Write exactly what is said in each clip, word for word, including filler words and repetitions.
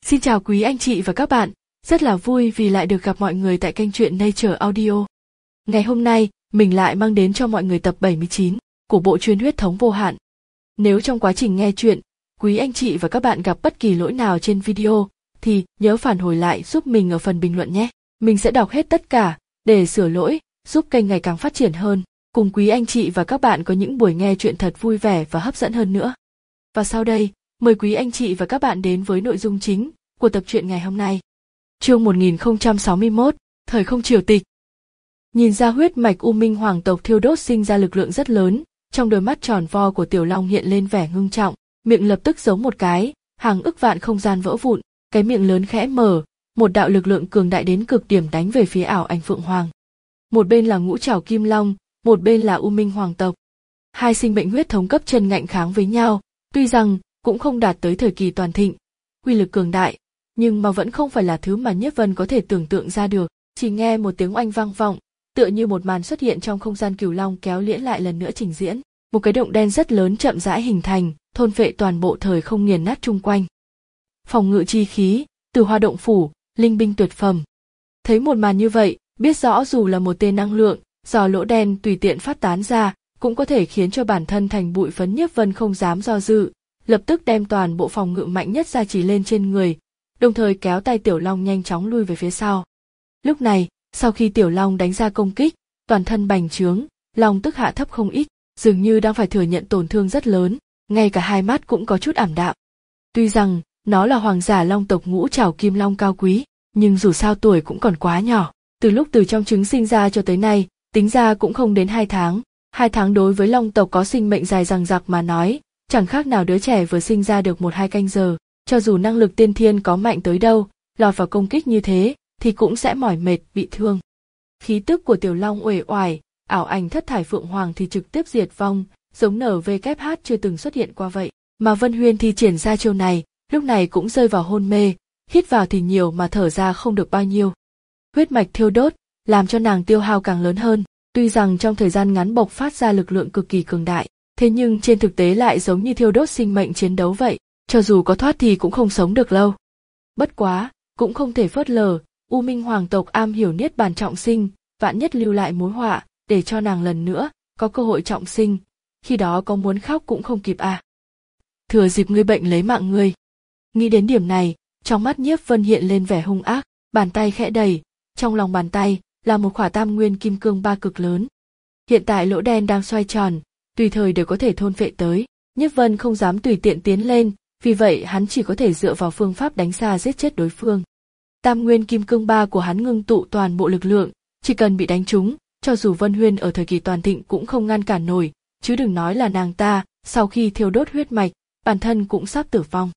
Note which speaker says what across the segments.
Speaker 1: Xin chào quý anh chị và các bạn, rất là vui vì lại được gặp mọi người tại kênh truyện Nature Audio. Ngày hôm nay, mình lại mang đến cho mọi người tập bảy mươi chín của bộ truyện Huyết thống vô hạn. Nếu trong quá trình nghe truyện, quý anh chị và các bạn gặp bất kỳ lỗi nào trên video, thì nhớ phản hồi lại giúp mình ở phần bình luận nhé. Mình sẽ đọc hết tất cả, để sửa lỗi, giúp kênh ngày càng phát triển hơn, cùng quý anh chị và các bạn có những buổi nghe truyện thật vui vẻ và hấp dẫn hơn nữa. Và sau đây, mời quý anh chị và các bạn đến với nội dung chính của tập truyện ngày hôm nay. Chương một nghìn không trăm sáu mươi mốt, Thời không triều tịch. Nhìn ra huyết mạch U Minh hoàng tộc thiêu đốt sinh ra lực lượng rất lớn, trong đôi mắt tròn vo của Tiểu Long hiện lên vẻ ngưng trọng, miệng lập tức giống một cái, hàng ức vạn không gian vỡ vụn, cái miệng lớn khẽ mở, một đạo lực lượng cường đại đến cực điểm đánh về phía ảo ảnh Phượng Hoàng. Một bên là ngũ trảo Kim Long, một bên là U Minh hoàng tộc. Hai sinh mệnh huyết thống cấp chân ngạnh kháng với nhau, tuy rằng cũng không đạt tới thời kỳ toàn thịnh, uy lực cường đại, nhưng mà vẫn không phải là thứ mà Nhiếp Vân có thể tưởng tượng ra được. Chỉ nghe một tiếng oanh vang vọng, tựa như một màn xuất hiện trong không gian Cửu Long kéo liễn lại lần nữa trình diễn. Một cái động đen rất lớn chậm rãi hình thành, thôn phệ toàn bộ thời không nghiền nát chung quanh. Phòng ngự chi khí, từ hoa động phủ, linh binh tuyệt phẩm. Thấy một màn như vậy, biết rõ dù là một tia năng lượng do lỗ đen tùy tiện phát tán ra, cũng có thể khiến cho bản thân thành bụi phấn. Nhiếp Vân không dám do dự, lập tức đem toàn bộ phòng ngự mạnh nhất ra chỉ lên trên người, đồng thời kéo tay Tiểu Long nhanh chóng lui về phía sau. Lúc này, sau khi Tiểu Long đánh ra công kích, toàn thân bành trướng, long tức hạ thấp không ít, dường như đang phải thừa nhận tổn thương rất lớn, ngay cả hai mắt cũng có chút ảm đạm. Tuy rằng nó là hoàng giả long tộc ngũ trảo Kim Long cao quý, nhưng dù sao tuổi cũng còn quá nhỏ. Từ lúc từ trong trứng sinh ra cho tới nay, tính ra cũng không đến hai tháng. Hai tháng đối với long tộc có sinh mệnh dài dằng dặc mà nói, chẳng khác nào đứa trẻ vừa sinh ra được một hai canh giờ. Cho dù năng lực tiên thiên có mạnh tới đâu, lọt vào công kích như thế, thì cũng sẽ mỏi mệt, bị thương. Khí tức của Tiểu Long uể oải, ảo ảnh thất thải Phượng Hoàng thì trực tiếp diệt vong, giống en vê kép hát chưa từng xuất hiện qua vậy. Mà Vân Huyên thi triển ra chiêu này, lúc này cũng rơi vào hôn mê, hít vào thì nhiều mà thở ra không được bao nhiêu. Huyết mạch thiêu đốt, làm cho nàng tiêu hao càng lớn hơn, tuy rằng trong thời gian ngắn bộc phát ra lực lượng cực kỳ cường đại, thế nhưng trên thực tế lại giống như thiêu đốt sinh mệnh chiến đấu vậy, cho dù có thoát thì cũng không sống được lâu. Bất quá, cũng không thể phớt lờ, U Minh hoàng tộc am hiểu niết bàn trọng sinh, vạn nhất lưu lại mối họa, để cho nàng lần nữa có cơ hội trọng sinh, khi đó có muốn khóc cũng không kịp à. Thừa dịp ngươi bệnh lấy mạng ngươi. Nghĩ đến điểm này, trong mắt Nhiếp Vân hiện lên vẻ hung ác, bàn tay khẽ đẩy, trong lòng bàn tay là một khỏa tam nguyên kim cương ba cực lớn. Hiện tại lỗ đen đang xoay tròn, tùy thời đều có thể thôn phệ tới. Nhiếp Vân không dám tùy tiện tiến lên, vì vậy hắn chỉ có thể dựa vào phương pháp đánh xa giết chết đối phương. Tam nguyên kim cương ba của hắn ngưng tụ toàn bộ lực lượng, chỉ cần bị đánh trúng, cho dù Vân Huyên ở thời kỳ toàn thịnh cũng không ngăn cản nổi, chứ đừng nói là nàng ta, sau khi thiêu đốt huyết mạch, bản thân cũng sắp tử vong.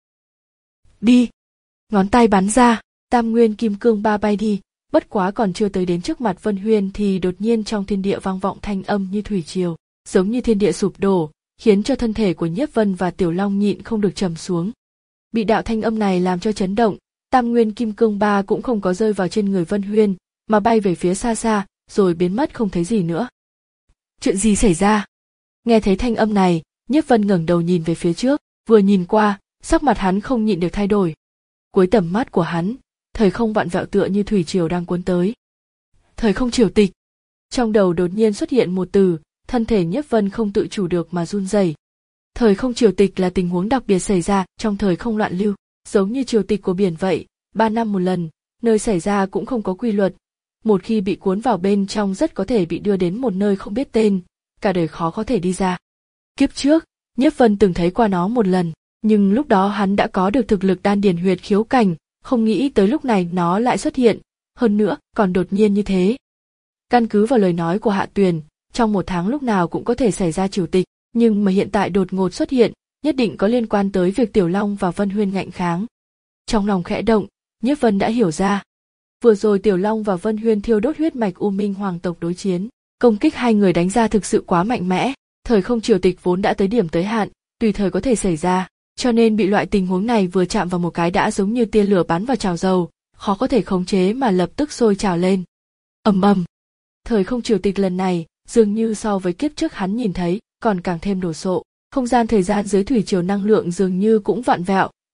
Speaker 1: Đi! Ngón tay bắn ra, tam nguyên kim cương ba bay đi, bất quá còn chưa tới đến trước mặt Vân Huyên thì đột nhiên trong thiên địa vang vọng thanh âm như thủy triều, giống như thiên địa sụp đổ, khiến cho thân thể của Nhiếp Vân và Tiểu Long nhịn không được trầm xuống. Bị đạo thanh âm này làm cho chấn động, tam nguyên kim cương ba cũng không có rơi vào trên người Vân Huyên, mà bay về phía xa xa, rồi biến mất không thấy gì nữa. Chuyện gì xảy ra? Nghe thấy thanh âm này, Nhiếp Vân ngẩng đầu nhìn về phía trước, vừa nhìn qua, sắc mặt hắn không nhịn được thay đổi. Cuối tầm mắt của hắn, thời không vặn vẹo tựa như thủy triều đang cuốn tới. Thời không triều tịch. Trong đầu đột nhiên xuất hiện một từ, thân thể Nhiếp Vân không tự chủ được mà run rẩy. Thời không triều tịch là tình huống đặc biệt xảy ra trong thời không loạn lưu, giống như triều tịch của biển vậy, ba năm một lần, nơi xảy ra cũng không có quy luật. Một khi bị cuốn vào bên trong rất có thể bị đưa đến một nơi không biết tên, cả đời khó có thể đi ra. Kiếp trước, Nhiếp Vân từng thấy qua nó một lần, nhưng lúc đó hắn đã có được thực lực đan điền huyệt khiếu cảnh, không nghĩ tới lúc này nó lại xuất hiện, hơn nữa còn đột nhiên như thế. Căn cứ vào lời nói của Hạ Tuyền, trong một tháng lúc nào cũng có thể xảy ra triều tịch, nhưng mà hiện tại đột ngột xuất hiện, nhất định có liên quan tới việc Tiểu Long và Vân Huyên ngạnh kháng. Trong lòng khẽ động, Nhiếp Vân đã hiểu ra. Vừa rồi Tiểu Long và Vân Huyên thiêu đốt huyết mạch U Minh hoàng tộc đối chiến, công kích hai người đánh ra thực sự quá mạnh mẽ, thời không triều tịch vốn đã tới điểm tới hạn, tùy thời có thể xảy ra, cho nên bị loại tình huống này vừa chạm vào một cái đã giống như tia lửa bắn vào chảo dầu, khó có thể khống chế mà lập tức sôi trào lên. Ầm ầm. Thời không triều tịch lần này, dường như so với kiếp trước hắn nhìn thấy, còn càng thêm đồ sộ, không gian thời gian dưới thủy triều năng lượng dường như cũng vặn vẹo,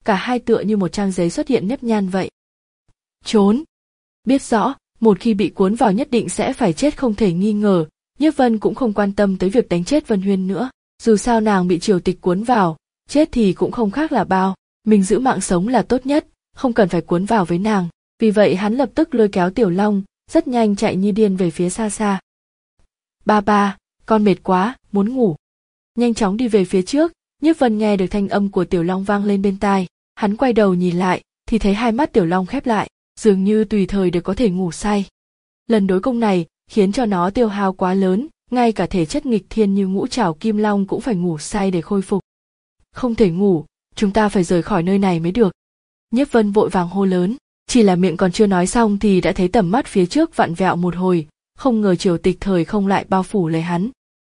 Speaker 1: cả hai tựa như một trang giấy xuất hiện nếp nhăn vậy. Trốn! Biết rõ, một khi bị cuốn vào nhất định sẽ phải chết không thể nghi ngờ, Nhiếp Vân cũng không quan tâm tới việc đánh chết Vân Huyên nữa, dù sao nàng bị triều tịch cuốn vào, chết thì cũng không khác là bao, mình giữ mạng sống là tốt nhất, không cần phải cuốn vào với nàng, vì vậy hắn lập tức lôi kéo Tiểu Long, rất nhanh chạy như điên về phía xa xa. Ba ba, con mệt quá, muốn ngủ. Nhanh chóng đi về phía trước, Nhiếp Vân nghe được thanh âm của Tiểu Long vang lên bên tai, hắn quay đầu nhìn lại, thì thấy hai mắt Tiểu Long khép lại, dường như tùy thời đều có thể ngủ say. Lần đối công này khiến cho nó tiêu hao quá lớn, ngay cả thể chất nghịch thiên như Ngũ Trảo Kim Long cũng phải ngủ say để khôi phục. Không thể ngủ, chúng ta phải rời khỏi nơi này mới được. Nhiếp Vân vội vàng hô lớn, chỉ là miệng còn chưa nói xong thì đã thấy tầm mắt phía trước vặn vẹo một hồi, không ngờ triều tịch thời không lại bao phủ lấy hắn.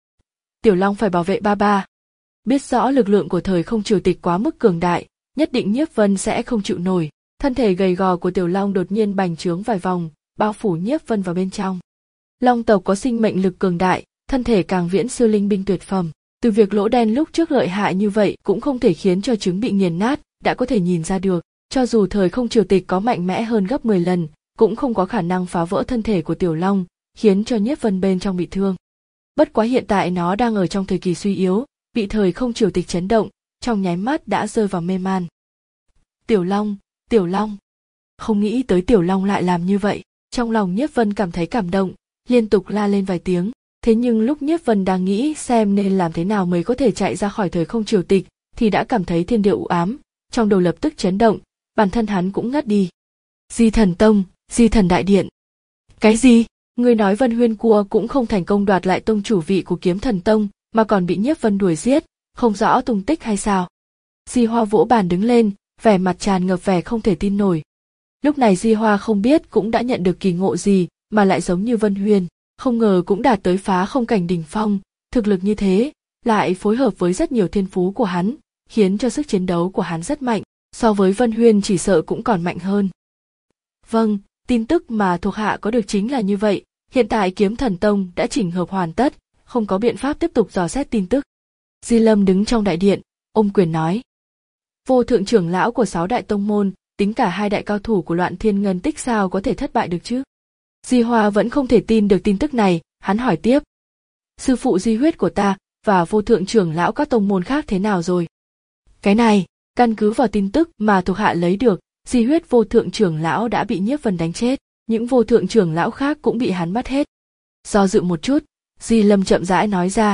Speaker 1: Tiểu Long phải bảo vệ ba ba. Biết rõ lực lượng của thời không triều tịch quá mức cường đại, nhất định Nhiếp Vân sẽ không chịu nổi. Thân thể gầy gò của Tiểu Long đột nhiên bành trướng vài vòng, bao phủ Nhiếp Vân vào bên trong. Long tộc có sinh mệnh lực cường đại, thân thể càng viễn siêu linh binh tuyệt phẩm. Từ việc lỗ đen lúc trước lợi hại như vậy cũng không thể khiến cho trứng bị nghiền nát, đã có thể nhìn ra được, cho dù thời không triều tịch có mạnh mẽ hơn gấp mười lần, cũng không có khả năng phá vỡ thân thể của Tiểu Long, khiến cho Nhiếp Vân bên trong bị thương. Bất quá hiện tại nó đang ở trong thời kỳ suy yếu, bị thời không triều tịch chấn động, trong nháy mắt đã rơi vào mê man. Tiểu Long, Tiểu Long. Không nghĩ tới Tiểu Long lại làm như vậy, trong lòng Nhiếp Vân cảm thấy cảm động, liên tục la lên vài tiếng. Thế nhưng lúc Nhiếp Vân đang nghĩ xem nên làm thế nào mới có thể chạy ra khỏi thời không triều tịch, thì đã cảm thấy thiên địa u ám, trong đầu lập tức chấn động, bản thân hắn cũng ngất đi. Di Thần Tông, Di Thần Đại Điện. Cái gì? Người nói Vân Huyên Cua cũng không thành công đoạt lại tông chủ vị của Kiếm Thần Tông, mà còn bị Nhiếp Vân đuổi giết, không rõ tung tích hay sao? Di Hoa vỗ bàn đứng lên, vẻ mặt tràn ngập vẻ không thể tin nổi. Lúc này Di Hoa không biết cũng đã nhận được kỳ ngộ gì, mà lại giống như Vân Huyên, không ngờ cũng đạt tới phá không cảnh đỉnh phong, thực lực như thế, lại phối hợp với rất nhiều thiên phú của hắn, khiến cho sức chiến đấu của hắn rất mạnh, so với Vân Huyên chỉ sợ cũng còn mạnh hơn. Vâng, tin tức mà thuộc hạ có được chính là như vậy, hiện tại Kiếm Thần Tông đã chỉnh hợp hoàn tất, không có biện pháp tiếp tục dò xét tin tức. Di Lâm đứng trong đại điện, ôm quyền nói. Vô thượng trưởng lão của sáu đại tông môn, tính cả hai đại cao thủ của Loạn Thiên Ngân Tích sao có thể thất bại được chứ? Di Hoa vẫn không thể tin được tin tức này, hắn hỏi tiếp. Sư phụ di huyết của ta, và vô thượng trưởng lão các tông môn khác thế nào rồi? Cái này, căn cứ vào tin tức mà thuộc hạ lấy được, di huyết vô thượng trưởng lão đã bị Nhiếp Vân đánh chết, những vô thượng trưởng lão khác cũng bị hắn bắt hết. Do dự một chút, Di Lâm chậm rãi nói ra.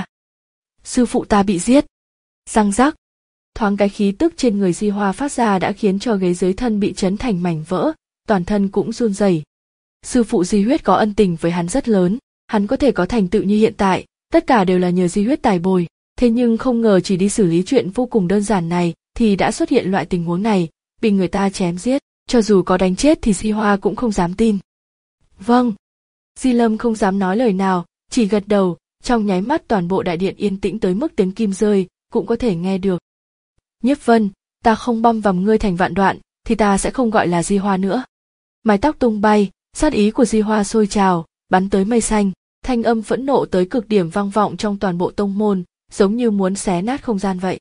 Speaker 1: Sư phụ ta bị giết. Răng rắc. Thoáng cái khí tức trên người Di Hoa phát ra đã khiến cho ghế dưới thân bị chấn thành mảnh vỡ, toàn thân cũng run rẩy. Sư phụ di huyết có ân tình với hắn rất lớn, hắn có thể có thành tựu như hiện tại, tất cả đều là nhờ di huyết tài bồi, thế nhưng không ngờ chỉ đi xử lý chuyện vô cùng đơn giản này thì đã xuất hiện loại tình huống này, bị người ta chém giết, cho dù có đánh chết thì Di Hoa cũng không dám tin. Vâng. Di Lâm không dám nói lời nào, chỉ gật đầu, trong nháy mắt toàn bộ đại điện yên tĩnh tới mức tiếng kim rơi cũng có thể nghe được. Nhiếp Vân, ta không băm vằm ngươi thành vạn đoạn, thì ta sẽ không gọi là Di Hoa nữa. Mái tóc tung bay, sát ý của Di Hoa sôi trào, bắn tới mây xanh, thanh âm phẫn nộ tới cực điểm vang vọng trong toàn bộ tông môn, giống như muốn xé nát không gian vậy.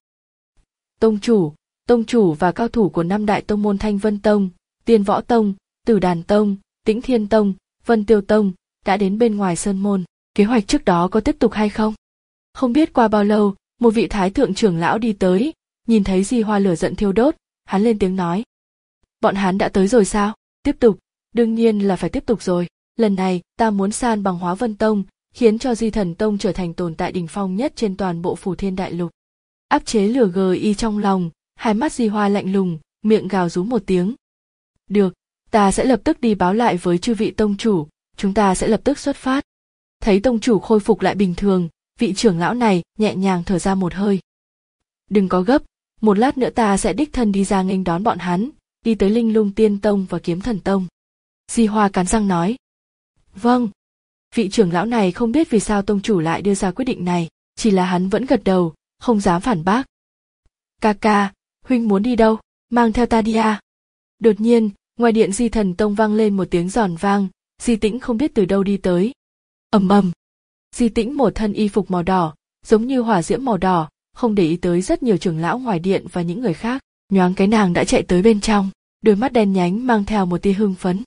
Speaker 1: Tông chủ, tông chủ và cao thủ của năm đại tông môn Thanh Vân Tông, Tiên Võ Tông, Tử Đàn Tông, Tĩnh Thiên Tông, Vân Tiêu Tông đã đến bên ngoài sơn môn. Kế hoạch trước đó có tiếp tục hay không? Không biết qua bao lâu, một vị thái thượng trưởng lão đi tới, nhìn thấy Di Hoa lửa giận thiêu đốt, hắn lên tiếng nói. Bọn hắn đã tới rồi sao? Tiếp tục, đương nhiên là phải tiếp tục rồi. Lần này, ta muốn san bằng Hóa Vân Tông, khiến cho Di Thần Tông trở thành tồn tại đỉnh phong nhất trên toàn bộ Phù Thiên Đại Lục. Áp chế lửa gì trong lòng, hai mắt Di Hoa lạnh lùng, miệng gào rú một tiếng. Được, ta sẽ lập tức đi báo lại với chư vị tông chủ, chúng ta sẽ lập tức xuất phát. Thấy tông chủ khôi phục lại bình thường, vị trưởng lão này nhẹ nhàng thở ra một hơi. Đừng có gấp, một lát nữa ta sẽ đích thân đi ra nghênh đón bọn hắn, đi tới Linh Lung Tiên Tông và Kiếm Thần Tông. Di Hoa cắn răng nói. Vâng. Vị trưởng lão này không biết vì sao tông chủ lại đưa ra quyết định này, chỉ là hắn vẫn gật đầu, không dám phản bác. Ca ca, huynh muốn đi đâu? Mang theo ta đi à? Đột nhiên, ngoài điện Di Thần Tông vang lên một tiếng giòn vang, Di Tĩnh không biết từ đâu đi tới. Ầm ầm. Di Tĩnh một thân y phục màu đỏ, giống như hỏa diễm màu đỏ, không để ý tới rất nhiều trưởng lão ngoài điện và những người khác, Nhoáng cái nàng đã chạy tới bên trong, đôi mắt đen nhánh mang theo một tia hưng phấn.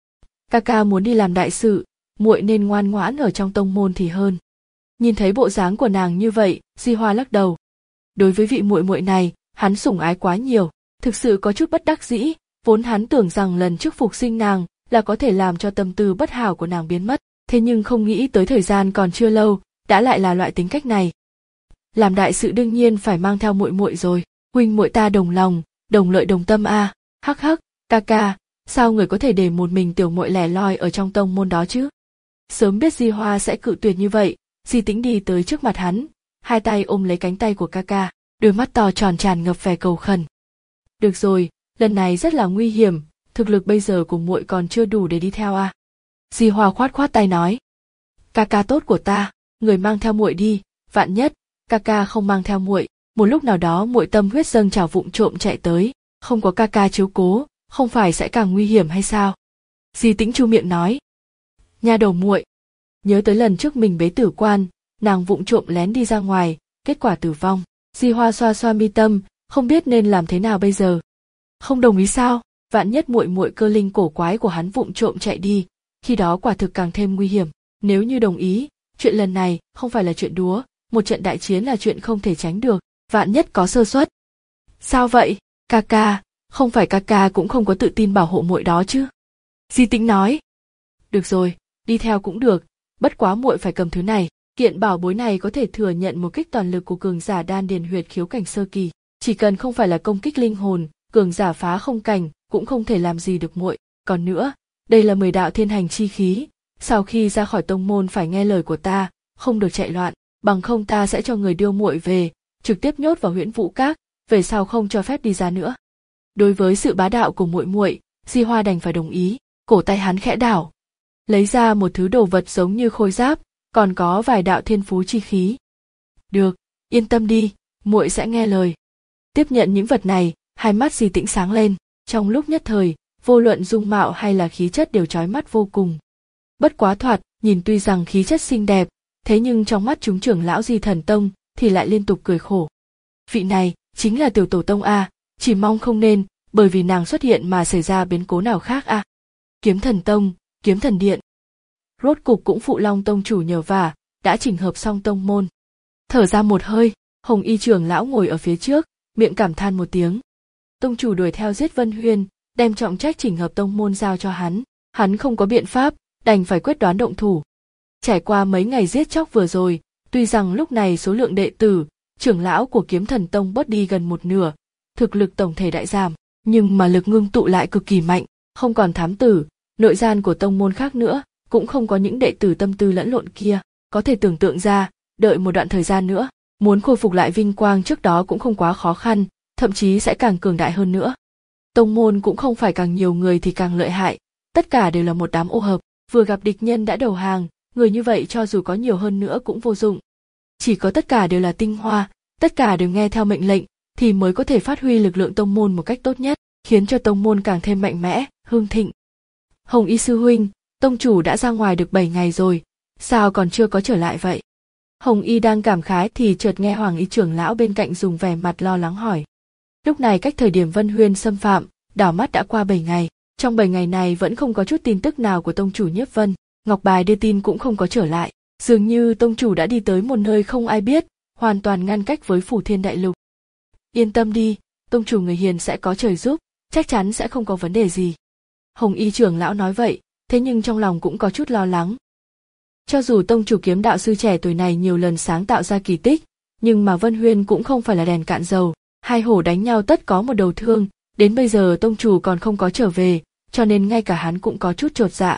Speaker 1: Ca ca muốn đi làm đại sự, muội nên ngoan ngoãn ở trong tông môn thì hơn. Nhìn thấy bộ dáng của nàng như vậy, Di Hoa lắc đầu. Đối với vị muội muội này, hắn sủng ái quá nhiều, thực sự có chút bất đắc dĩ, vốn hắn tưởng rằng lần trước phục sinh nàng là có thể làm cho tâm tư bất hảo của nàng biến mất, thế nhưng không nghĩ tới thời gian còn chưa lâu, đã lại là loại tính cách này. Làm đại sự đương nhiên phải mang theo muội muội rồi, huynh muội ta đồng lòng, đồng lợi đồng tâm a. À. Hắc hắc, ca ca, sao người có thể để một mình tiểu muội lẻ loi ở trong tông môn đó chứ? Sớm biết Di Hoa sẽ cự tuyệt như vậy, Di Tĩnh đi tới trước mặt hắn, hai tay ôm lấy cánh tay của ca ca, đôi mắt to tròn tràn ngập vẻ cầu khẩn. Được rồi, lần này rất là nguy hiểm, thực lực bây giờ của muội còn chưa đủ để đi theo à? Di Hoa khoát khoát tay nói. Ca ca tốt của ta, người mang theo muội đi, vạn nhất ca ca không mang theo muội, một lúc nào đó muội tâm huyết dâng trào vụng trộm chạy tới, không có ca ca chiếu cố, không phải sẽ càng nguy hiểm hay sao? Di Tĩnh chu miệng nói. Nha đầu muội, nhớ tới lần trước mình bế tử quan, nàng vụng trộm lén đi ra ngoài, kết quả tử vong. Di Hoa xoa xoa mi tâm, không biết nên làm thế nào bây giờ. Không đồng ý sao? Vạn nhất muội muội cơ linh cổ quái của hắn vụng trộm chạy đi, khi đó quả thực càng thêm nguy hiểm. Nếu như đồng ý, chuyện lần này không phải là chuyện đùa, một trận đại chiến là chuyện không thể tránh được, vạn nhất có sơ suất. Sao vậy, ca ca, không phải ca ca cũng không có tự tin bảo hộ muội đó chứ? Di Tĩnh nói. Được rồi, đi theo cũng được, bất quá muội phải cầm thứ này, kiện bảo bối này có thể thừa nhận một kích toàn lực của cường giả đan điền huyệt khiếu cảnh sơ kỳ, chỉ cần không phải là công kích linh hồn, cường giả phá không cảnh cũng không thể làm gì được muội. Còn nữa, đây là mười đạo thiên hành chi khí, sau khi ra khỏi tông môn phải nghe lời của ta, không được chạy loạn, bằng không ta sẽ cho người đưa muội về, trực tiếp nhốt vào Huyễn Vũ Các, về sau không cho phép đi ra nữa. Đối với sự bá đạo của muội muội, Di Hoa đành phải đồng ý, cổ tay hắn khẽ đảo, lấy ra một thứ đồ vật giống như khôi giáp, còn có vài đạo thiên phú chi khí. Được, yên tâm đi, muội sẽ nghe lời. Tiếp nhận những vật này, hai mắt Di Tĩnh sáng lên, trong lúc nhất thời, vô luận dung mạo hay là khí chất đều chói mắt vô cùng. Bất quá thoạt, nhìn tuy rằng khí chất xinh đẹp, thế nhưng trong mắt chúng trưởng lão Di Thần Tông thì lại liên tục cười khổ. Vị này chính là tiểu tổ tông a, chỉ mong không nên bởi vì nàng xuất hiện mà xảy ra biến cố nào khác a. Kiếm Thần Tông, Kiếm Thần Điện. Rốt cục cũng phụ Long tông chủ nhờ vả, đã chỉnh hợp xong tông môn. Thở ra một hơi, Hồng Y trưởng lão ngồi ở phía trước, miệng cảm than một tiếng. Tông chủ đuổi theo giết Vân Huyên, đem trọng trách chỉnh hợp tông môn giao cho hắn, hắn không có biện pháp, đành phải quyết đoán động thủ. Trải qua mấy ngày giết chóc vừa rồi, tuy rằng lúc này số lượng đệ tử, trưởng lão của Kiếm Thần Tông bớt đi gần một nửa, thực lực tổng thể đại giảm, nhưng mà lực ngưng tụ lại cực kỳ mạnh, không còn thám tử, nội gian của tông môn khác nữa, cũng không có những đệ tử tâm tư lẫn lộn kia, có thể tưởng tượng ra, đợi một đoạn thời gian nữa, muốn khôi phục lại vinh quang trước đó cũng không quá khó khăn, thậm chí sẽ càng cường đại hơn nữa. Tông môn cũng không phải càng nhiều người thì càng lợi hại, tất cả đều là một đám ô hợp, vừa gặp địch nhân đã đầu hàng, người như vậy cho dù có nhiều hơn nữa cũng vô dụng. Chỉ có tất cả đều là tinh hoa, tất cả đều nghe theo mệnh lệnh, thì mới có thể phát huy lực lượng tông môn một cách tốt nhất, khiến cho tông môn càng thêm mạnh mẽ, hưng thịnh. Hồng Y sư huynh, tông chủ đã ra ngoài được bảy ngày rồi, sao còn chưa có trở lại vậy? Hồng Y đang cảm khái thì chợt nghe Hoàng Y trưởng lão bên cạnh dùng vẻ mặt lo lắng hỏi. Lúc này cách thời điểm Vân Huyên xâm phạm, đảo mắt đã qua bảy ngày, trong bảy ngày này vẫn không có chút tin tức nào của tông chủ Nhiếp Vân, ngọc bài đưa tin cũng không có trở lại, dường như tông chủ đã đi tới một nơi không ai biết, hoàn toàn ngăn cách với Phủ Thiên Đại Lục. Yên tâm đi, tông chủ người hiền sẽ có trời giúp, chắc chắn sẽ không có vấn đề gì. Hồng Y trưởng lão nói vậy, thế nhưng trong lòng cũng có chút lo lắng. Cho dù tông chủ kiếm đạo sư trẻ tuổi này nhiều lần sáng tạo ra kỳ tích, nhưng mà Vân Huyên cũng không phải là đèn cạn dầu, hai hổ đánh nhau tất có một đầu thương, đến bây giờ tông chủ còn không có trở về, cho nên ngay cả hắn cũng có chút chột dạ.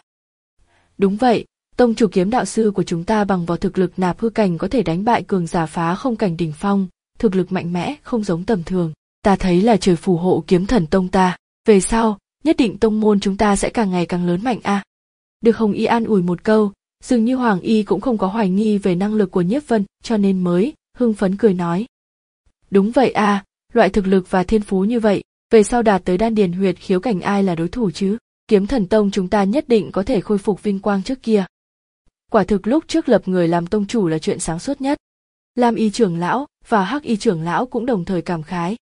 Speaker 1: Đúng vậy, tông chủ kiếm đạo sư của chúng ta bằng vào thực lực nạp hư cảnh có thể đánh bại cường giả phá không cảnh đỉnh phong, thực lực mạnh mẽ không giống tầm thường, ta thấy là trời phù hộ Kiếm Thần Tông ta, về sau, nhất định tông môn chúng ta sẽ càng ngày càng lớn mạnh a. À. Được Hồng Y an ủi một câu, dường như Hoàng Y cũng không có hoài nghi về năng lực của Nhiếp Vân, cho nên mới hưng phấn cười nói. Đúng vậy a, à, loại thực lực và thiên phú như vậy, về sau đạt tới đan điền huyệt khiếu cảnh ai là đối thủ chứ? Kiếm Thần Tông chúng ta nhất định có thể khôi phục vinh quang trước kia. Quả thực lúc trước lập người làm tông chủ là chuyện sáng suốt nhất. Lam Y trưởng lão và Hắc Y trưởng lão cũng đồng thời cảm khái.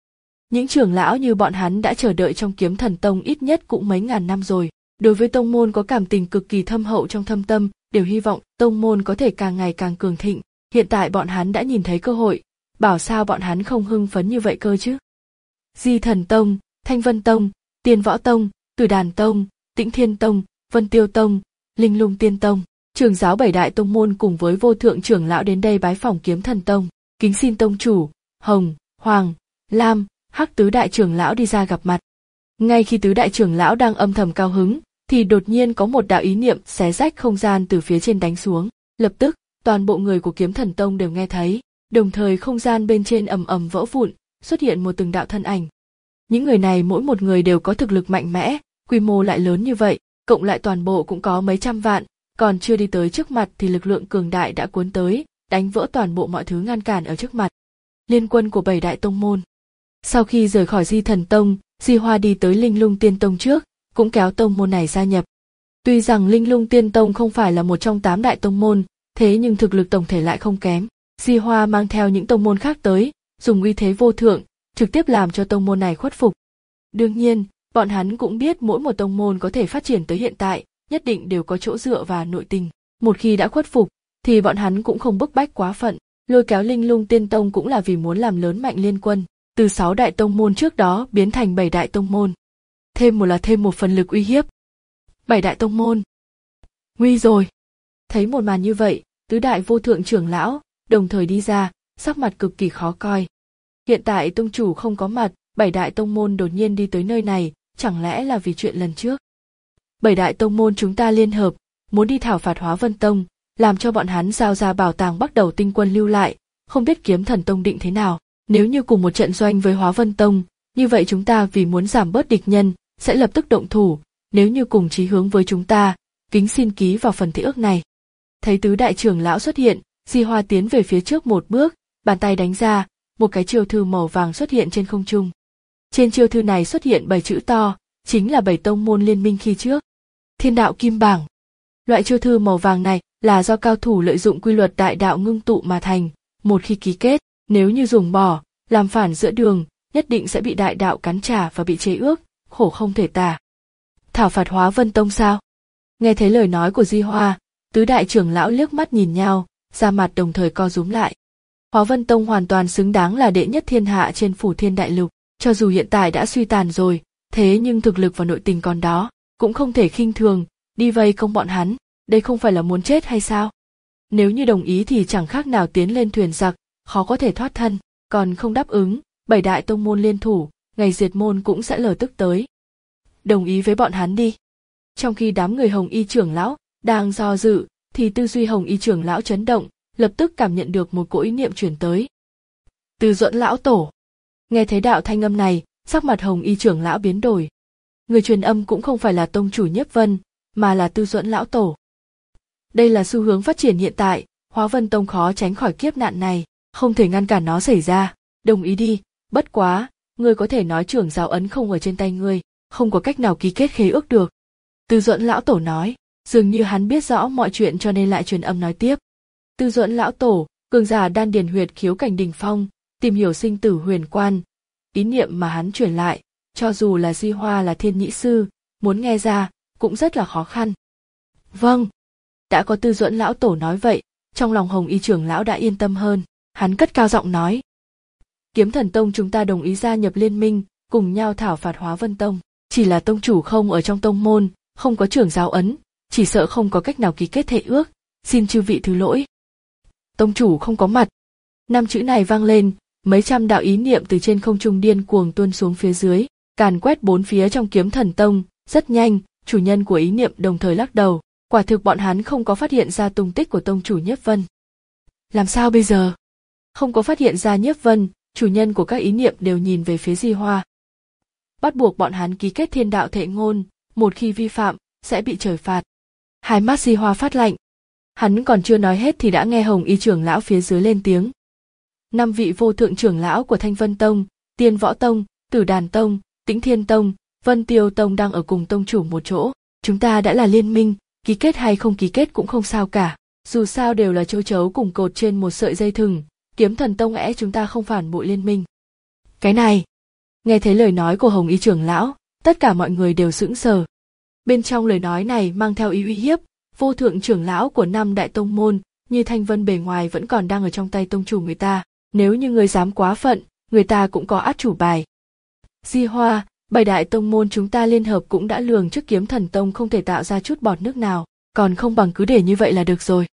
Speaker 1: Những trưởng lão như bọn hắn đã chờ đợi trong Kiếm Thần Tông ít nhất cũng mấy ngàn năm rồi, đối với tông môn có cảm tình cực kỳ thâm hậu trong thâm tâm, đều hy vọng tông môn có thể càng ngày càng cường thịnh. Hiện tại bọn hắn đã nhìn thấy cơ hội, bảo sao bọn hắn không hưng phấn như vậy cơ chứ. Di Thần Tông, Thanh Vân Tông, Tiên Võ Tông, Tử Đàn Tông, Tĩnh Thiên Tông, Vân Tiêu Tông, Linh Lung Tiên Tông, trưởng giáo bảy đại tông môn cùng với vô thượng trưởng lão đến đây bái phỏng Kiếm Thần Tông, kính xin tông chủ, Hồng, Hoàng, Lam, Hắc tứ đại trưởng lão đi ra gặp mặt. Ngay khi tứ đại trưởng lão đang âm thầm cao hứng, thì đột nhiên có một đạo ý niệm xé rách không gian từ phía trên đánh xuống. Lập tức, toàn bộ người của Kiếm Thần Tông đều nghe thấy, đồng thời không gian bên trên ầm ầm vỡ vụn, xuất hiện một từng đạo thân ảnh. Những người này mỗi một người đều có thực lực mạnh mẽ, quy mô lại lớn như vậy, cộng lại toàn bộ cũng có mấy trăm vạn, còn chưa đi tới trước mặt thì lực lượng cường đại đã cuốn tới, đánh vỡ toàn bộ mọi thứ ngăn cản ở trước mặt. Liên quân của bảy đại tông môn. Sau khi rời khỏi Di Thần Tông, Di Hoa đi tới Linh Lung Tiên Tông trước, cũng kéo tông môn này gia nhập. Tuy rằng Linh Lung Tiên Tông không phải là một trong tám đại tông môn, thế nhưng thực lực tổng thể lại không kém. Di Hoa mang theo những tông môn khác tới, dùng uy thế vô thượng, trực tiếp làm cho tông môn này khuất phục. Đương nhiên, bọn hắn cũng biết mỗi một tông môn có thể phát triển tới hiện tại, nhất định đều có chỗ dựa và nội tình. Một khi đã khuất phục, thì bọn hắn cũng không bức bách quá phận. Lôi kéo Linh Lung Tiên Tông cũng là vì muốn làm lớn mạnh liên quân, từ sáu đại tông môn trước đó biến thành bảy đại tông môn. Thêm một là thêm một phần lực uy hiếp. Bảy đại tông môn. Nguy rồi. Thấy một màn như vậy, tứ đại vô thượng trưởng lão đồng thời đi ra, sắc mặt cực kỳ khó coi. Hiện tại tông chủ không có mặt, bảy đại tông môn đột nhiên đi tới nơi này, chẳng lẽ là vì chuyện lần trước? Bảy đại tông môn chúng ta liên hợp, muốn đi thảo phạt Hóa Vân Tông, làm cho bọn hắn giao ra bảo tàng bắt đầu tinh quân lưu lại, không biết Kiếm Thần Tông định thế nào. Nếu như cùng một trận doanh với Hóa Vân Tông, như vậy chúng ta vì muốn giảm bớt địch nhân, sẽ lập tức động thủ, nếu như cùng chí hướng với chúng ta, kính xin ký vào phần thị ước này. Thấy tứ đại trưởng lão xuất hiện, Di Hoa tiến về phía trước một bước, bàn tay đánh ra, một cái chiêu thư màu vàng xuất hiện trên không trung. Trên chiêu thư này xuất hiện bảy chữ to, chính là bảy tông môn liên minh khi trước. Thiên đạo kim bảng. Loại chiêu thư màu vàng này là do cao thủ lợi dụng quy luật đại đạo ngưng tụ mà thành, một khi ký kết, nếu như dùng bỏ, làm phản giữa đường, nhất định sẽ bị đại đạo cắn trả và bị chế ước, khổ không thể tả. Thảo phạt Hóa Vân Tông sao? Nghe thấy lời nói của Di Hoa, tứ đại trưởng lão liếc mắt nhìn nhau, da mặt đồng thời co rúm lại. Hóa Vân Tông hoàn toàn xứng đáng là đệ nhất thiên hạ trên phủ thiên đại lục, cho dù hiện tại đã suy tàn rồi, thế nhưng thực lực và nội tình còn đó, cũng không thể khinh thường, đi vây công bọn hắn, đây không phải là muốn chết hay sao? Nếu như đồng ý thì chẳng khác nào tiến lên thuyền giặc, khó có thể thoát thân, còn không đáp ứng, bảy đại tông môn liên thủ, ngày diệt môn cũng sẽ lờ tức tới. Đồng ý với bọn hắn đi. Trong khi đám người Hồng Y trưởng lão đang do dự, thì tư duy Hồng Y trưởng lão chấn động, lập tức cảm nhận được một cỗ ý niệm chuyển tới. Tư Duẫn lão tổ. Nghe thấy đạo thanh âm này, sắc mặt Hồng Y trưởng lão biến đổi. Người truyền âm cũng không phải là tông chủ Nhiếp Vân, mà là Tư Duẫn lão tổ. Đây là xu hướng phát triển hiện tại, Hóa Vân Tông khó tránh khỏi kiếp nạn này, không thể ngăn cản nó xảy ra. Đồng ý đi, bất quá, ngươi có thể nói trưởng giáo ấn không ở trên tay ngươi, không có cách nào ký kết khế ước được. Tư Duẫn lão tổ nói, dường như hắn biết rõ mọi chuyện cho nên lại truyền âm nói tiếp. Tư Duẫn lão tổ, cường giả đan điền huyệt khiếu cảnh đỉnh phong, tìm hiểu sinh tử huyền quan, ý niệm mà hắn truyền lại, cho dù là Di Hoa là thiên nhĩ sư, muốn nghe ra, cũng rất là khó khăn. Vâng, đã có Tư Duẫn lão tổ nói vậy, trong lòng Hồng Y trưởng lão đã yên tâm hơn, hắn cất cao giọng nói. Kiếm Thần Tông chúng ta đồng ý gia nhập liên minh, cùng nhau thảo phạt Hóa Vân Tông, chỉ là tông chủ không ở trong tông môn, không có trưởng giáo ấn, chỉ sợ không có cách nào ký kết thệ ước, xin chư vị thứ lỗi. Tông chủ không có mặt. Năm chữ này vang lên, mấy trăm đạo ý niệm từ trên không trung điên cuồng tuôn xuống phía dưới, càn quét bốn phía trong Kiếm Thần Tông, rất nhanh, chủ nhân của ý niệm đồng thời lắc đầu, quả thực bọn hắn không có phát hiện ra tung tích của tông chủ Nhiếp Vân. Làm sao bây giờ? Không có phát hiện ra Nhiếp Vân, chủ nhân của các ý niệm đều nhìn về phía Di Hoa. Bắt buộc bọn hắn ký kết thiên đạo thệ ngôn, một khi vi phạm, sẽ bị trời phạt. Hai mắt Di Hoa phát lạnh. Hắn còn chưa nói hết thì đã nghe Hồng Y trưởng lão phía dưới lên tiếng. Năm vị vô thượng trưởng lão của Thanh Vân Tông, Tiên Võ Tông, Tử Đàn Tông, Tĩnh Thiên Tông, Vân Tiêu Tông đang ở cùng tông chủ một chỗ. Chúng ta đã là liên minh, ký kết hay không ký kết cũng không sao cả. Dù sao đều là châu chấu cùng cột trên một sợi dây thừng, Kiếm Thần Tông é chúng ta không phản bội liên minh. Cái này, Nghe thấy lời nói của Hồng Y trưởng lão, tất cả mọi người đều sững sờ. Bên trong lời nói này mang theo ý uy hiếp, vô thượng trưởng lão của năm đại tông môn, như Thanh Vân bề ngoài vẫn còn đang ở trong tay tông chủ người ta, nếu như người dám quá phận, người ta cũng có át chủ bài. Di Hoa, bảy đại tông môn chúng ta liên hợp cũng đã lường trước Kiếm Thần Tông không thể tạo ra chút bọt nước nào, còn không bằng cứ để như vậy là được rồi.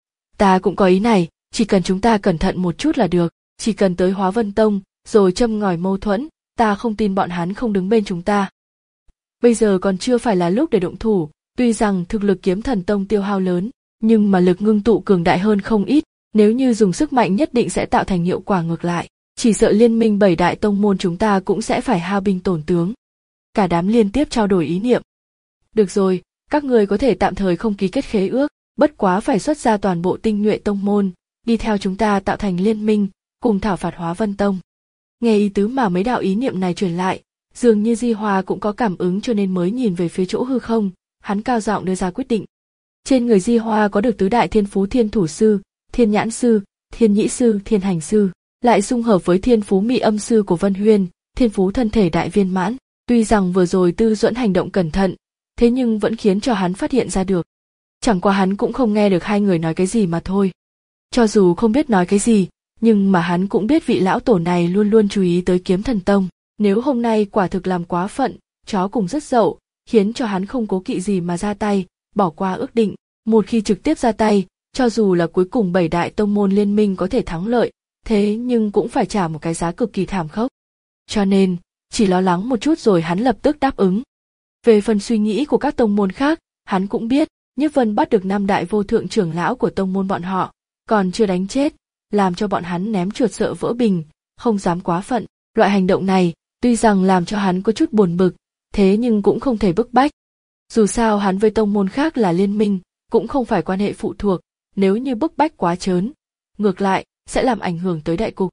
Speaker 1: Ta cũng có ý này, chỉ cần chúng ta cẩn thận một chút là được, chỉ cần tới Hóa Vân Tông, rồi châm ngòi mâu thuẫn, ta không tin bọn hắn không đứng bên chúng ta. Bây giờ còn chưa phải là lúc để động thủ, tuy rằng thực lực Kiếm Thần Tông tiêu hao lớn, nhưng mà lực ngưng tụ cường đại hơn không ít, nếu như dùng sức mạnh nhất định sẽ tạo thành hiệu quả ngược lại, chỉ sợ liên minh bảy đại tông môn chúng ta cũng sẽ phải hao binh tổn tướng. Cả đám liên tiếp trao đổi ý niệm. Được rồi, các người có thể tạm thời không ký kết khế ước, bất quá phải xuất ra toàn bộ tinh nhuệ tông môn, đi theo chúng ta tạo thành liên minh, cùng thảo phạt Hóa Vân Tông. Nghe ý tứ mà mấy đạo ý niệm này truyền lại, dường như Di Hoa cũng có cảm ứng cho nên mới nhìn về phía chỗ hư không, hắn cao giọng đưa ra quyết định. Trên người Di Hoa có được tứ đại thiên phú Thiên Thủ Sư, Thiên Nhãn Sư, Thiên Nhĩ Sư, Thiên Hành Sư, lại xung hợp với thiên phú Mị Âm Sư của Vân Huyên, thiên phú thân thể đại viên mãn. Tuy rằng vừa rồi Tư Duẫn hành động cẩn thận, thế nhưng vẫn khiến cho hắn phát hiện ra được. Chẳng qua hắn cũng không nghe được hai người nói cái gì mà thôi. Cho dù không biết nói cái gì, nhưng mà hắn cũng biết vị lão tổ này luôn luôn chú ý tới Kiếm Thần Tông. Nếu hôm nay quả thực làm quá phận, chó cùng rất dậu, khiến cho hắn không cố kỵ gì mà ra tay, bỏ qua ước định. Một khi trực tiếp ra tay, cho dù là cuối cùng bảy đại tông môn liên minh có thể thắng lợi, thế nhưng cũng phải trả một cái giá cực kỳ thảm khốc. Cho nên, chỉ lo lắng một chút rồi hắn lập tức đáp ứng. Về phần suy nghĩ của các tông môn khác, hắn cũng biết, Nhiếp Vân bắt được năm đại vô thượng trưởng lão của tông môn bọn họ, còn chưa đánh chết, làm cho bọn hắn ném chuột sợ vỡ bình, không dám quá phận. Loại hành động này, tuy rằng làm cho hắn có chút buồn bực, thế nhưng cũng không thể bức bách. Dù sao hắn với tông môn khác là liên minh, cũng không phải quan hệ phụ thuộc, nếu như bức bách quá trớn, ngược lại, sẽ làm ảnh hưởng tới đại cục.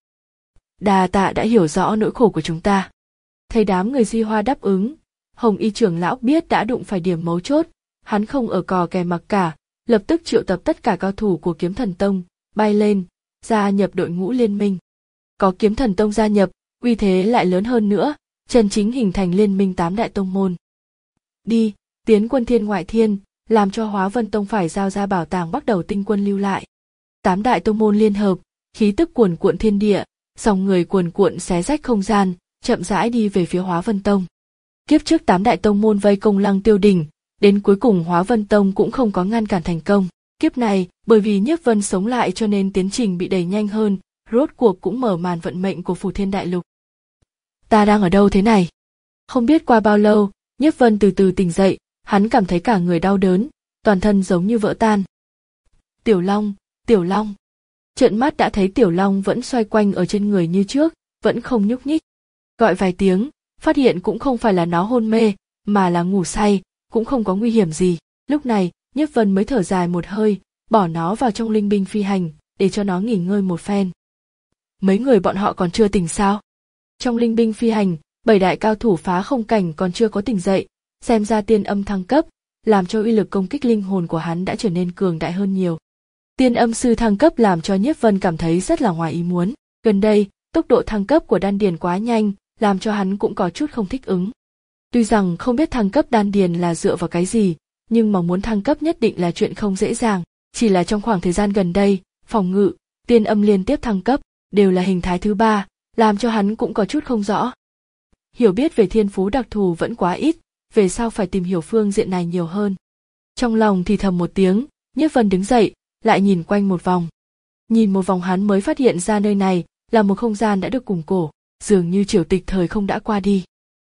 Speaker 1: Đà tạ đã hiểu rõ nỗi khổ của chúng ta. Thấy đám người Di Hoa đáp ứng, Hồng Y trưởng lão biết đã đụng phải điểm mấu chốt, hắn không ở cò kè mặc cả, lập tức triệu tập tất cả cao thủ của Kiếm Thần Tông, bay lên, gia nhập đội ngũ liên minh. Có Kiếm Thần Tông gia nhập, uy thế lại lớn hơn nữa, chân chính hình thành liên minh tám đại tông môn. Đi, tiến quân thiên ngoại thiên, làm cho Hóa Vân Tông phải giao ra bảo tàng bắt đầu tinh quân lưu lại. Tám đại tông môn liên hợp, khí tức cuồn cuộn thiên địa, dòng người cuồn cuộn xé rách không gian, chậm rãi đi về phía Hóa Vân Tông. Kiếp trước tám đại tông môn vây công Lăng Tiêu Đỉnh, đến cuối cùng Hóa Vân Tông cũng không có ngăn cản thành công. Kiếp này, bởi vì Nhiếp Vân sống lại cho nên tiến trình bị đẩy nhanh hơn, rốt cuộc cũng mở màn vận mệnh của Phù Thiên Đại Lục. Ta đang ở đâu thế này? Không biết qua bao lâu, Nhiếp Vân từ từ tỉnh dậy, hắn cảm thấy cả người đau đớn, toàn thân giống như vỡ tan. Tiểu Long, Tiểu Long. Trợn mắt đã thấy Tiểu Long vẫn xoay quanh ở trên người như trước, vẫn không nhúc nhích. Gọi vài tiếng, phát hiện cũng không phải là nó hôn mê, mà là ngủ say, cũng không có nguy hiểm gì. Lúc này, Nhiếp Vân mới thở dài một hơi, bỏ nó vào trong linh binh phi hành, để cho nó nghỉ ngơi một phen. Mấy người bọn họ còn chưa tỉnh sao? Trong linh binh phi hành, bảy đại cao thủ phá không cảnh còn chưa có tỉnh dậy, xem ra tiên âm thăng cấp, làm cho uy lực công kích linh hồn của hắn đã trở nên cường đại hơn nhiều. Tiên âm sư thăng cấp làm cho Nhiếp Vân cảm thấy rất là ngoài ý muốn. Gần đây, tốc độ thăng cấp của đan điền quá nhanh, làm cho hắn cũng có chút không thích ứng. Tuy rằng không biết thăng cấp đan điền là dựa vào cái gì, nhưng mà muốn thăng cấp nhất định là chuyện không dễ dàng. Chỉ là trong khoảng thời gian gần đây, phòng ngự, tiên âm liên tiếp thăng cấp, đều là hình thái thứ ba, làm cho hắn cũng có chút không rõ. Hiểu biết về thiên phú đặc thù vẫn quá ít, về sau phải tìm hiểu phương diện này nhiều hơn. Trong lòng thì thầm một tiếng, Nhiếp Vân đứng dậy, lại nhìn quanh một vòng. Nhìn một vòng hắn mới phát hiện ra nơi này là một không gian đã được củng cổ, dường như triều tịch thời không đã qua đi.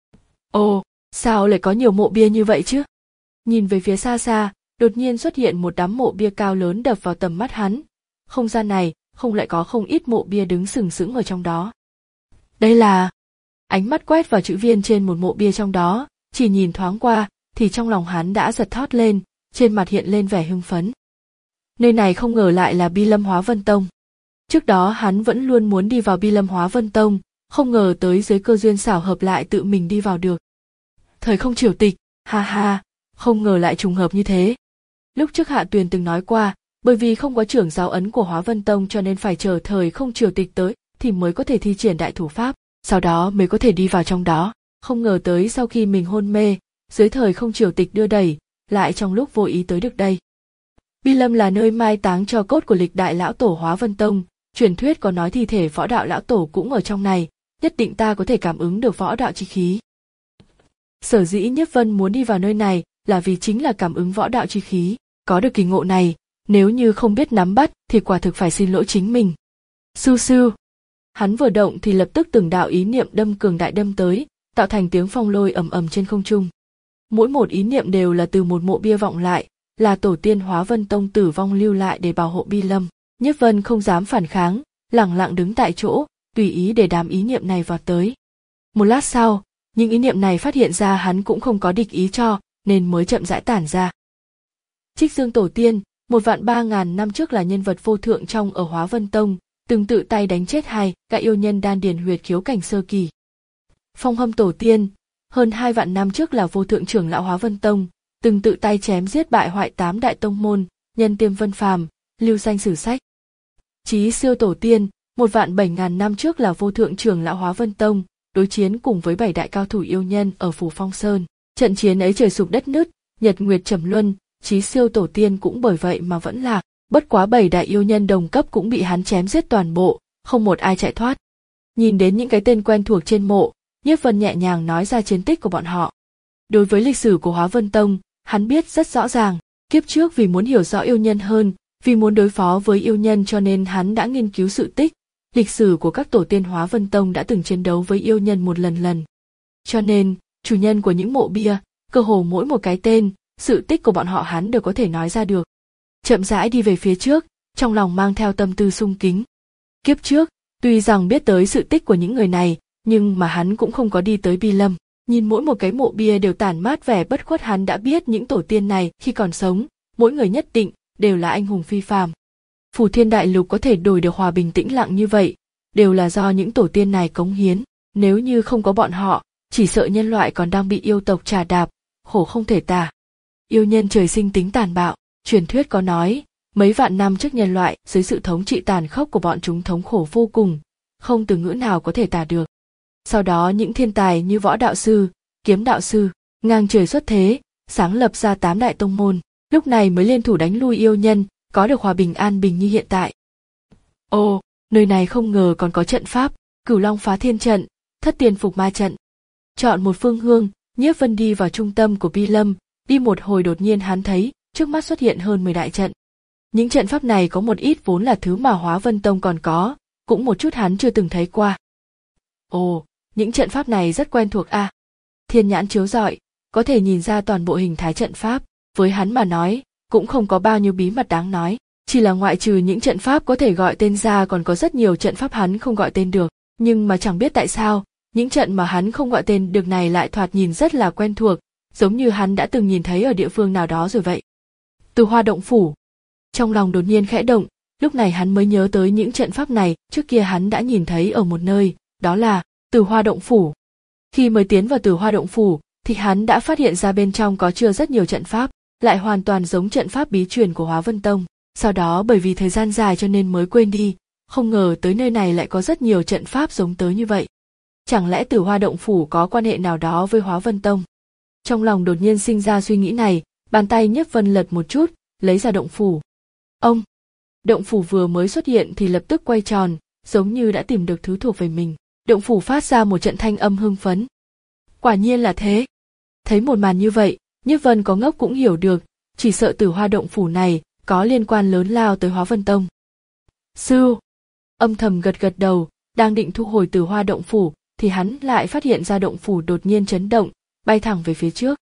Speaker 1: Ồ, sao lại có nhiều mộ bia như vậy chứ? Nhìn về phía xa xa, đột nhiên xuất hiện một đám mộ bia cao lớn đập vào tầm mắt hắn. Không gian này, không lại có không ít mộ bia đứng sừng sững ở trong đó. Đây là... Ánh mắt quét vào chữ viên trên một mộ bia trong đó, chỉ nhìn thoáng qua, thì trong lòng hắn đã giật thót lên, trên mặt hiện lên vẻ hưng phấn. Nơi này không ngờ lại là Bi Lâm Hóa Vân Tông. Trước đó hắn vẫn luôn muốn đi vào Bi Lâm Hóa Vân Tông, không ngờ tới dưới cơ duyên xảo hợp lại tự mình đi vào được. Thời không triều tịch, ha ha, không ngờ lại trùng hợp như thế. Lúc trước Hạ Tuyền từng nói qua, bởi vì không có trưởng giáo ấn của Hóa Vân Tông cho nên phải chờ thời không triều tịch tới thì mới có thể thi triển đại thủ pháp. sau đó mới có thể đi vào trong đó. Không ngờ tới sau khi mình hôn mê, dưới thời không triều tịch đưa đẩy, lại trong lúc vô ý tới được đây. Bi Lâm là nơi mai táng tro cốt của lịch đại lão tổ Hóa Vân Tông, truyền thuyết có nói thi thể võ đạo lão tổ cũng ở trong này, nhất định ta có thể cảm ứng được võ đạo chi khí. Sở dĩ Nhiếp Vân muốn đi vào nơi này là vì chính là cảm ứng võ đạo chi khí, có được kỳ ngộ này, nếu như không biết nắm bắt thì quả thực phải xin lỗi chính mình. Su su. Hắn vừa động thì lập tức từng đạo ý niệm đâm cường đại đâm tới, tạo thành tiếng phong lôi ầm ầm trên không trung. Mỗi một ý niệm đều là từ một mộ bia vọng lại, là tổ tiên Hóa Vân Tông tử vong lưu lại để bảo hộ Bi Lâm. Nhiếp Vân không dám phản kháng, lẳng lặng đứng tại chỗ, tùy ý để đám ý niệm này vọt tới. Một lát sau, những ý niệm này phát hiện ra hắn cũng không có địch ý cho, nên mới chậm rãi tản ra. Trích Dương tổ tiên, một vạn ba ngàn năm trước là nhân vật vô thượng trong ở Hóa Vân Tông, từng tự tay đánh chết hai gã yêu nhân đan điền huyệt khiếu cảnh sơ kỳ. Phong Hâm tổ tiên, hơn hai vạn năm trước là vô thượng trưởng lão Hóa Vân Tông, từng tự tay chém giết bại hoại tám đại tông môn, nhân tiêm vân phàm, lưu danh sử sách. Chí Siêu tổ tiên, một vạn bảy ngàn năm trước là vô thượng trưởng lão Hóa Vân Tông, đối chiến cùng với bảy đại cao thủ yêu nhân ở phủ Phong Sơn. Trận chiến ấy trời sụp đất nứt, nhật nguyệt trầm luân, Chí Siêu tổ tiên cũng bởi vậy mà vẫn lạc. Bất quá bảy đại yêu nhân đồng cấp cũng bị hắn chém giết toàn bộ, không một ai chạy thoát. Nhìn đến những cái tên quen thuộc trên mộ, Nhiếp Vân nhẹ nhàng nói ra chiến tích của bọn họ. Đối với lịch sử của Hóa Vân Tông, hắn biết rất rõ ràng. Kiếp trước vì muốn hiểu rõ yêu nhân hơn, vì muốn đối phó với yêu nhân cho nên hắn đã nghiên cứu sự tích, lịch sử của các tổ tiên Hóa Vân Tông đã từng chiến đấu với yêu nhân một lần lần. Cho nên, chủ nhân của những mộ bia, cơ hồ mỗi một cái tên, sự tích của bọn họ hắn đều có thể nói ra được. Chậm rãi đi về phía trước, trong lòng mang theo tâm tư sung kính. Kiếp trước, tuy rằng biết tới sự tích của những người này, nhưng mà hắn cũng không có đi tới Bi Lâm. Nhìn mỗi một cái mộ bia đều tản mát vẻ bất khuất, hắn đã biết những tổ tiên này khi còn sống, mỗi người nhất định đều là anh hùng phi phàm. Phù Thiên Đại Lục có thể đổi được hòa bình tĩnh lặng như vậy, đều là do những tổ tiên này cống hiến. Nếu như không có bọn họ, chỉ sợ nhân loại còn đang bị yêu tộc trà đạp, khổ không thể tả. Yêu nhân trời sinh tính tàn bạo, truyền thuyết có nói, mấy vạn năm trước nhân loại dưới sự thống trị tàn khốc của bọn chúng thống khổ vô cùng, không từ ngữ nào có thể tả được. Sau đó những thiên tài như võ đạo sư, kiếm đạo sư, ngang trời xuất thế, sáng lập ra tám đại tông môn, lúc này mới liên thủ đánh lui yêu nhân, có được hòa bình an bình như hiện tại. Ồ, nơi này không ngờ còn có trận pháp, Cửu Long phá thiên trận, Thất Tiên phục ma trận. Chọn một phương hướng, Nhiếp Vân đi vào trung tâm của Bi Lâm, đi một hồi đột nhiên hắn thấy trước mắt xuất hiện hơn mười đại trận. Những trận pháp này có một ít vốn là thứ mà Hóa Vân Tông còn có, cũng một chút hắn chưa từng thấy qua. Ồ, những trận pháp này rất quen thuộc a. À. Thiên nhãn chiếu rọi, có thể nhìn ra toàn bộ hình thái trận pháp, với hắn mà nói, cũng không có bao nhiêu bí mật đáng nói, chỉ là ngoại trừ những trận pháp có thể gọi tên ra còn có rất nhiều trận pháp hắn không gọi tên được, nhưng mà chẳng biết tại sao, những trận mà hắn không gọi tên được này lại thoạt nhìn rất là quen thuộc, giống như hắn đã từng nhìn thấy ở địa phương nào đó rồi vậy. Từ Hoa Động Phủ. Trong lòng đột nhiên khẽ động, lúc này hắn mới nhớ tới những trận pháp này, trước kia hắn đã nhìn thấy ở một nơi, đó là Từ Hoa Động Phủ. Khi mới tiến vào Từ Hoa Động Phủ, thì hắn đã phát hiện ra bên trong có chứa rất nhiều trận pháp, lại hoàn toàn giống trận pháp bí truyền của Hóa Vân Tông. Sau đó bởi vì thời gian dài cho nên mới quên đi, không ngờ tới nơi này lại có rất nhiều trận pháp giống tới như vậy. Chẳng lẽ Từ Hoa Động Phủ có quan hệ nào đó với Hóa Vân Tông? Trong lòng đột nhiên sinh ra suy nghĩ này, bàn tay Nhiếp Vân lật một chút, lấy ra động phủ. Ông! Động phủ vừa mới xuất hiện thì lập tức quay tròn, giống như đã tìm được thứ thuộc về mình. Động phủ phát ra một trận thanh âm hưng phấn. Quả nhiên là thế. Thấy một màn như vậy, Nhiếp Vân có ngốc cũng hiểu được, chỉ sợ Từ Hoa Động Phủ này có liên quan lớn lao tới Hóa Vân Tông. Sư! Âm thầm gật gật đầu, đang định thu hồi Từ Hoa Động Phủ, thì hắn lại phát hiện ra động phủ đột nhiên chấn động, bay thẳng về phía trước.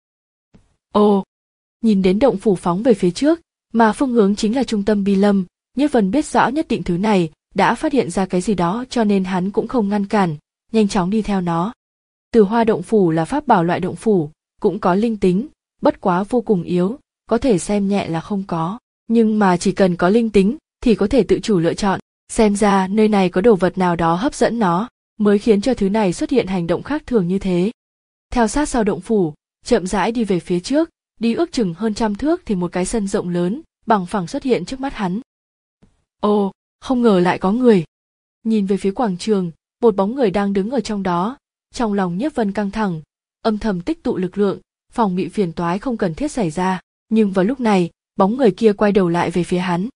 Speaker 1: Ồ! Nhìn đến động phủ phóng về phía trước, mà phương hướng chính là trung tâm Bi Lâm, Nhiếp Vân biết rõ nhất định thứ này đã phát hiện ra cái gì đó cho nên hắn cũng không ngăn cản, nhanh chóng đi theo nó. Từ Hoa Động Phủ là pháp bảo loại động phủ, cũng có linh tính, bất quá vô cùng yếu, có thể xem nhẹ là không có, nhưng mà chỉ cần có linh tính thì có thể tự chủ lựa chọn, xem ra nơi này có đồ vật nào đó hấp dẫn nó, mới khiến cho thứ này xuất hiện hành động khác thường như thế. Theo sát sau động phủ, chậm rãi đi về phía trước, đi ước chừng hơn trăm thước thì một cái sân rộng lớn, bằng phẳng xuất hiện trước mắt hắn. Ồ, không ngờ lại có người. Nhìn về phía quảng trường, một bóng người đang đứng ở trong đó. Trong lòng Nhiếp Vân căng thẳng, âm thầm tích tụ lực lượng, phòng bị phiền toái không cần thiết xảy ra. Nhưng vào lúc này, bóng người kia quay đầu lại về phía hắn.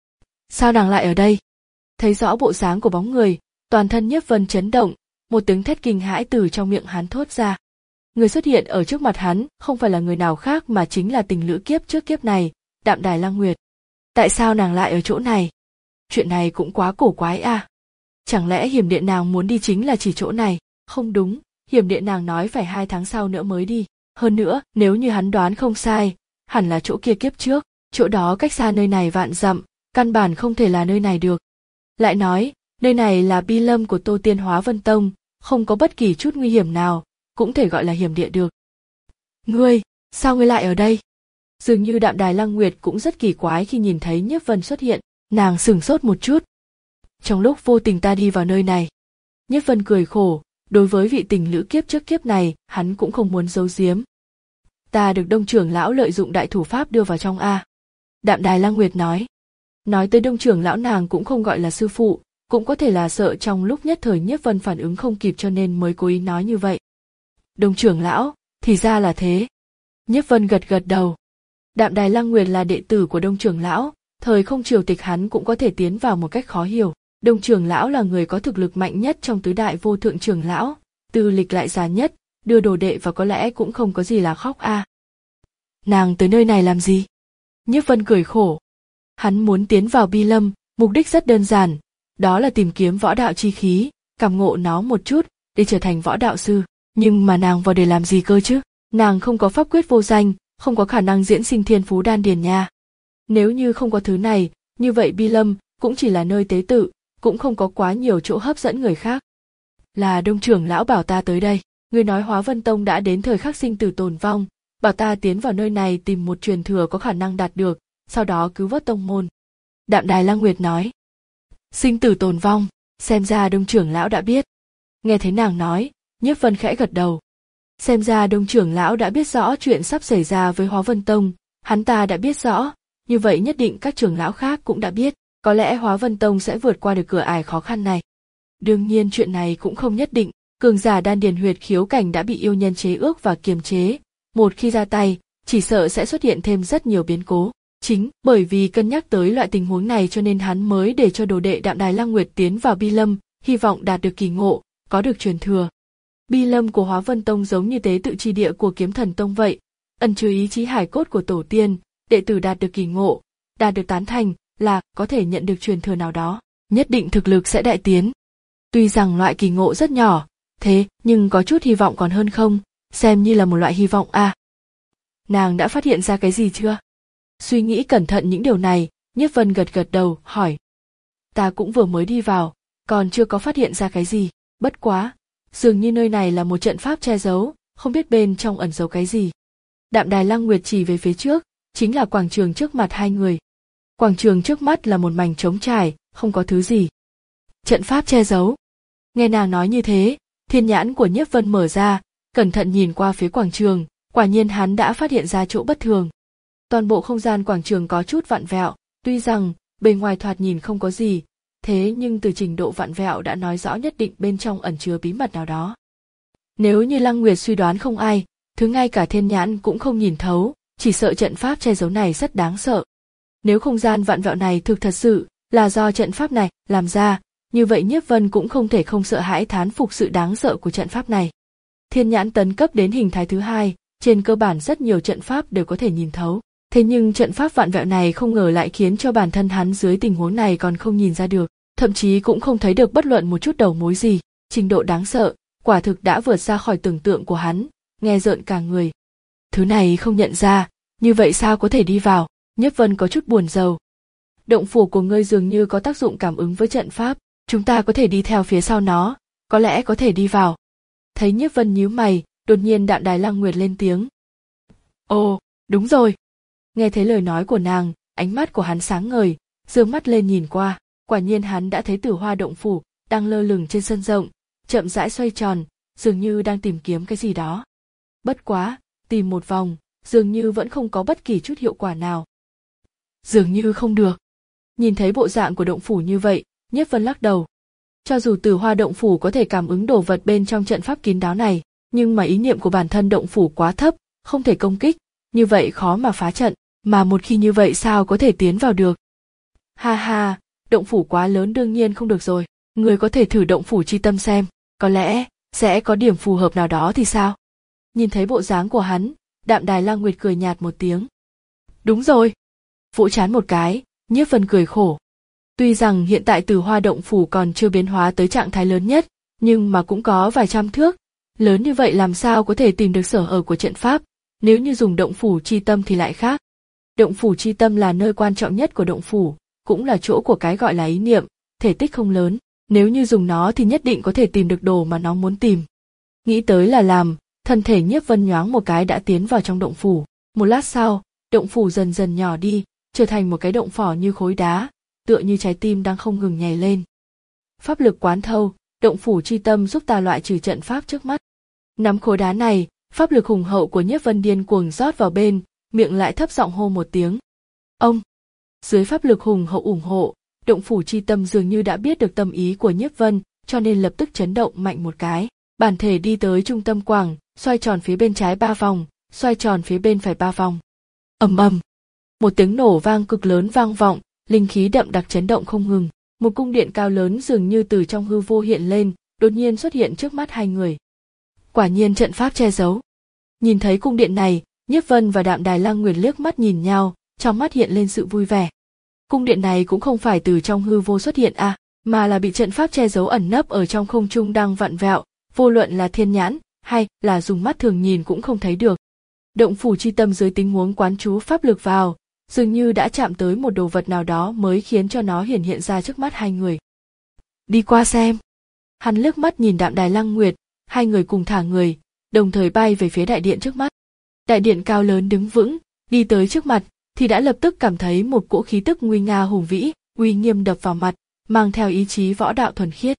Speaker 1: Sao nàng lại ở đây? Thấy rõ bộ dáng của bóng người, toàn thân Nhiếp Vân chấn động, một tiếng thét kinh hãi từ trong miệng hắn thốt ra. Người xuất hiện ở trước mặt hắn không phải là người nào khác mà chính là tình lữ kiếp trước kiếp này, Đạm Đài Lăng Nguyệt. Tại sao nàng lại ở chỗ này? Chuyện này cũng quá cổ quái à. Chẳng lẽ hiểm điện nàng muốn đi chính là chỉ chỗ này? Không đúng, hiểm điện nàng nói phải hai tháng sau nữa mới đi. Hơn nữa, nếu như hắn đoán không sai, hẳn là chỗ kia kiếp trước, chỗ đó cách xa nơi này vạn dặm, căn bản không thể là nơi này được. Lại nói, nơi này là bi lâm của Tô Tiên Hóa Vân Tông, không có bất kỳ chút nguy hiểm nào, cũng thể gọi là hiểm địa được. Ngươi, sao ngươi lại ở đây? Dường như Đạm Đài Lăng Nguyệt cũng rất kỳ quái khi nhìn thấy Nhiếp Vân xuất hiện, nàng sửng sốt một chút. Trong lúc vô tình ta đi vào nơi này. Nhiếp Vân cười khổ, đối với vị tình lữ kiếp trước kiếp này, hắn cũng không muốn giấu giếm. Ta được Đông trưởng lão lợi dụng đại thủ pháp đưa vào trong a. Đạm Đài Lăng Nguyệt nói. Nói tới Đông trưởng lão nàng cũng không gọi là sư phụ, cũng có thể là sợ trong lúc nhất thời Nhiếp Vân phản ứng không kịp cho nên mới cố ý nói như vậy. Đông trưởng lão, thì ra là thế. Nhiếp Vân gật gật đầu. Đạm Đài Lăng Nguyệt là đệ tử của Đông trưởng lão, thời không triều tịch hắn cũng có thể tiến vào một cách khó hiểu. Đông trưởng lão là người có thực lực mạnh nhất trong tứ đại vô thượng trưởng lão, tư lịch lại già nhất, đưa đồ đệ vào có lẽ cũng không có gì là khóc a. À. Nàng tới nơi này làm gì? Nhiếp Vân cười khổ. Hắn muốn tiến vào bi lâm, mục đích rất đơn giản, đó là tìm kiếm võ đạo chi khí, cảm ngộ nó một chút, để trở thành võ đạo sư. Nhưng mà nàng vào để làm gì cơ chứ? Nàng không có pháp quyết vô danh, không có khả năng diễn sinh thiên phú đan điền nha. Nếu như không có thứ này, như vậy bi lâm cũng chỉ là nơi tế tự, cũng không có quá nhiều chỗ hấp dẫn người khác. Là Đông trưởng lão bảo ta tới đây, người nói Hóa Vân Tông đã đến thời khắc sinh tử tồn vong, bảo ta tiến vào nơi này tìm một truyền thừa có khả năng đạt được, sau đó cứu vớt tông môn. Đạm Đài Lăng Nguyệt nói. Sinh tử tồn vong, xem ra Đông trưởng lão đã biết. Nghe thấy nàng nói, Nhiếp Vân khẽ gật đầu. Xem ra Đông trưởng lão đã biết rõ chuyện sắp xảy ra với Hóa Vân Tông, hắn ta đã biết rõ, như vậy nhất định các trưởng lão khác cũng đã biết, có lẽ Hóa Vân Tông sẽ vượt qua được cửa ải khó khăn này. Đương nhiên chuyện này cũng không nhất định, cường giả đan điền huyệt khiếu cảnh đã bị yêu nhân chế ước và kiềm chế, một khi ra tay, chỉ sợ sẽ xuất hiện thêm rất nhiều biến cố. Chính bởi vì cân nhắc tới loại tình huống này cho nên hắn mới để cho đồ đệ Đạm Đài Lăng Nguyệt tiến vào bi lâm, hy vọng đạt được kỳ ngộ, có được truyền thừa. Bi lâm của Hóa Vân Tông giống như tế tự chi địa của Kiếm Thần Tông vậy, ẩn chứa ý chí hải cốt của tổ tiên, đệ tử đạt được kỳ ngộ, đạt được tán thành là có thể nhận được truyền thừa nào đó, nhất định thực lực sẽ đại tiến. Tuy rằng loại kỳ ngộ rất nhỏ, thế nhưng có chút hy vọng còn hơn không, xem như là một loại hy vọng à. Nàng đã phát hiện ra cái gì chưa? Suy nghĩ cẩn thận những điều này, Nhiếp Vân gật gật đầu, hỏi. Ta cũng vừa mới đi vào, còn chưa có phát hiện ra cái gì, bất quá, dường như nơi này là một trận pháp che giấu, không biết bên trong ẩn giấu cái gì. Đạm Đài Lăng Nguyệt chỉ về phía trước, chính là quảng trường trước mặt hai người. Quảng trường trước mắt là một mảnh trống trải, không có thứ gì. Trận pháp che giấu. Nghe nàng nói như thế, thiên nhãn của Nhiếp Vân mở ra, cẩn thận nhìn qua phía quảng trường, quả nhiên hắn đã phát hiện ra chỗ bất thường. Toàn bộ không gian quảng trường có chút vặn vẹo, tuy rằng bề ngoài thoạt nhìn không có gì, thế nhưng từ trình độ vặn vẹo đã nói rõ nhất định bên trong ẩn chứa bí mật nào đó. Nếu như Lăng Nguyệt suy đoán không ai, thứ ngay cả thiên nhãn cũng không nhìn thấu, chỉ sợ trận pháp che giấu này rất đáng sợ. Nếu không gian vặn vẹo này thực thật sự là do trận pháp này làm ra, như vậy Nhiếp Vân cũng không thể không sợ hãi thán phục sự đáng sợ của trận pháp này. Thiên nhãn tấn cấp đến hình thái thứ hai, trên cơ bản rất nhiều trận pháp đều có thể nhìn thấu. Thế nhưng trận pháp vặn vẹo này không ngờ lại khiến cho bản thân hắn dưới tình huống này còn không nhìn ra được, thậm chí cũng không thấy được bất luận một chút đầu mối gì, trình độ đáng sợ, quả thực đã vượt ra khỏi tưởng tượng của hắn, nghe rợn cả người. Thứ này không nhận ra, như vậy sao có thể đi vào? Nhiếp Vân có chút buồn rầu. Động phủ của ngươi dường như có tác dụng cảm ứng với trận pháp, chúng ta có thể đi theo phía sau nó, có lẽ có thể đi vào. Thấy Nhiếp Vân nhíu mày, đột nhiên Đạm Đài Lăng Nguyệt lên tiếng. Ồ, đúng rồi. Nghe thấy lời nói của nàng, ánh mắt của hắn sáng ngời, giương mắt lên nhìn qua, quả nhiên hắn đã thấy Tử Hoa động phủ đang lơ lửng trên sân rộng, chậm rãi xoay tròn, dường như đang tìm kiếm cái gì đó. Bất quá, tìm một vòng, dường như vẫn không có bất kỳ chút hiệu quả nào. Dường như không được. Nhìn thấy bộ dạng của động phủ như vậy, Nhiếp Vân lắc đầu. Cho dù Tử Hoa động phủ có thể cảm ứng đồ vật bên trong trận pháp kín đáo này, nhưng mà ý niệm của bản thân động phủ quá thấp, không thể công kích, như vậy khó mà phá trận, mà một khi như vậy sao có thể tiến vào được. Ha ha, động phủ quá lớn đương nhiên không được rồi, người có thể thử động phủ chi tâm xem, có lẽ sẽ có điểm phù hợp nào đó thì sao? Nhìn thấy bộ dáng của hắn, Đạm Đài Lăng Nguyệt cười nhạt một tiếng. Đúng rồi. Vỗ trán một cái, Nhiếp Vân cười khổ. Tuy rằng hiện tại Tử Hoa động phủ còn chưa biến hóa tới trạng thái lớn nhất, nhưng mà cũng có vài trăm thước, lớn như vậy làm sao có thể tìm được sở ở của trận pháp, nếu như dùng động phủ chi tâm thì lại khác. Động phủ chi tâm là nơi quan trọng nhất của động phủ, cũng là chỗ của cái gọi là ý niệm, thể tích không lớn, nếu như dùng nó thì nhất định có thể tìm được đồ mà nó muốn tìm. Nghĩ tới là làm, thân thể Nhiếp Vân nhoáng một cái đã tiến vào trong động phủ, một lát sau, động phủ dần dần nhỏ đi, trở thành một cái động phỏ như khối đá, tựa như trái tim đang không ngừng nhảy lên. Pháp lực quán thâu, động phủ chi tâm giúp ta loại trừ trận pháp trước mắt. Nắm khối đá này, pháp lực hùng hậu của Nhiếp Vân điên cuồng rót vào bên, miệng lại thấp giọng hô một tiếng. Ông! Dưới pháp lực hùng hậu ủng hộ, động phủ chi tâm dường như đã biết được tâm ý của Nhiếp Vân, cho nên lập tức chấn động mạnh một cái. Bản thể đi tới trung tâm quảng, xoay tròn phía bên trái ba vòng, xoay tròn phía bên phải ba vòng. Ầm ầm! Một tiếng nổ vang cực lớn vang vọng, linh khí đậm đặc chấn động không ngừng. Một cung điện cao lớn dường như từ trong hư vô hiện lên, đột nhiên xuất hiện trước mắt hai người. Quả nhiên trận pháp che giấu. Nhìn thấy cung điện này, Nhiếp Vân và Đạm Đài Lăng Nguyệt liếc mắt nhìn nhau, trong mắt hiện lên sự vui vẻ. Cung điện này cũng không phải từ trong hư vô xuất hiện à, mà là bị trận pháp che giấu ẩn nấp ở trong không trung đang vặn vẹo, vô luận là thiên nhãn hay là dùng mắt thường nhìn cũng không thấy được. Động phủ chi tâm dưới tình huống quán chú pháp lực vào, dường như đã chạm tới một đồ vật nào đó mới khiến cho nó hiển hiện ra trước mắt hai người. Đi qua xem. Hắn liếc mắt nhìn Đạm Đài Lăng Nguyệt, hai người cùng thả người, đồng thời bay về phía đại điện trước mắt. Đại điện cao lớn đứng vững, đi tới trước mặt, thì đã lập tức cảm thấy một cỗ khí tức nguy nga hùng vĩ, uy nghiêm đập vào mặt, mang theo ý chí võ đạo thuần khiết.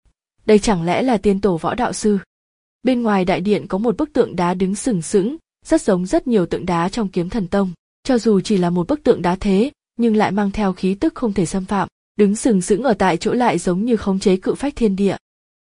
Speaker 1: Đây chẳng lẽ là tiên tổ võ đạo sư? Bên ngoài đại điện có một bức tượng đá đứng sừng sững, rất giống rất nhiều tượng đá trong Kiếm Thần Tông. Cho dù chỉ là một bức tượng đá thế, nhưng lại mang theo khí tức không thể xâm phạm, đứng sừng sững ở tại chỗ lại giống như khống chế cự phách thiên địa.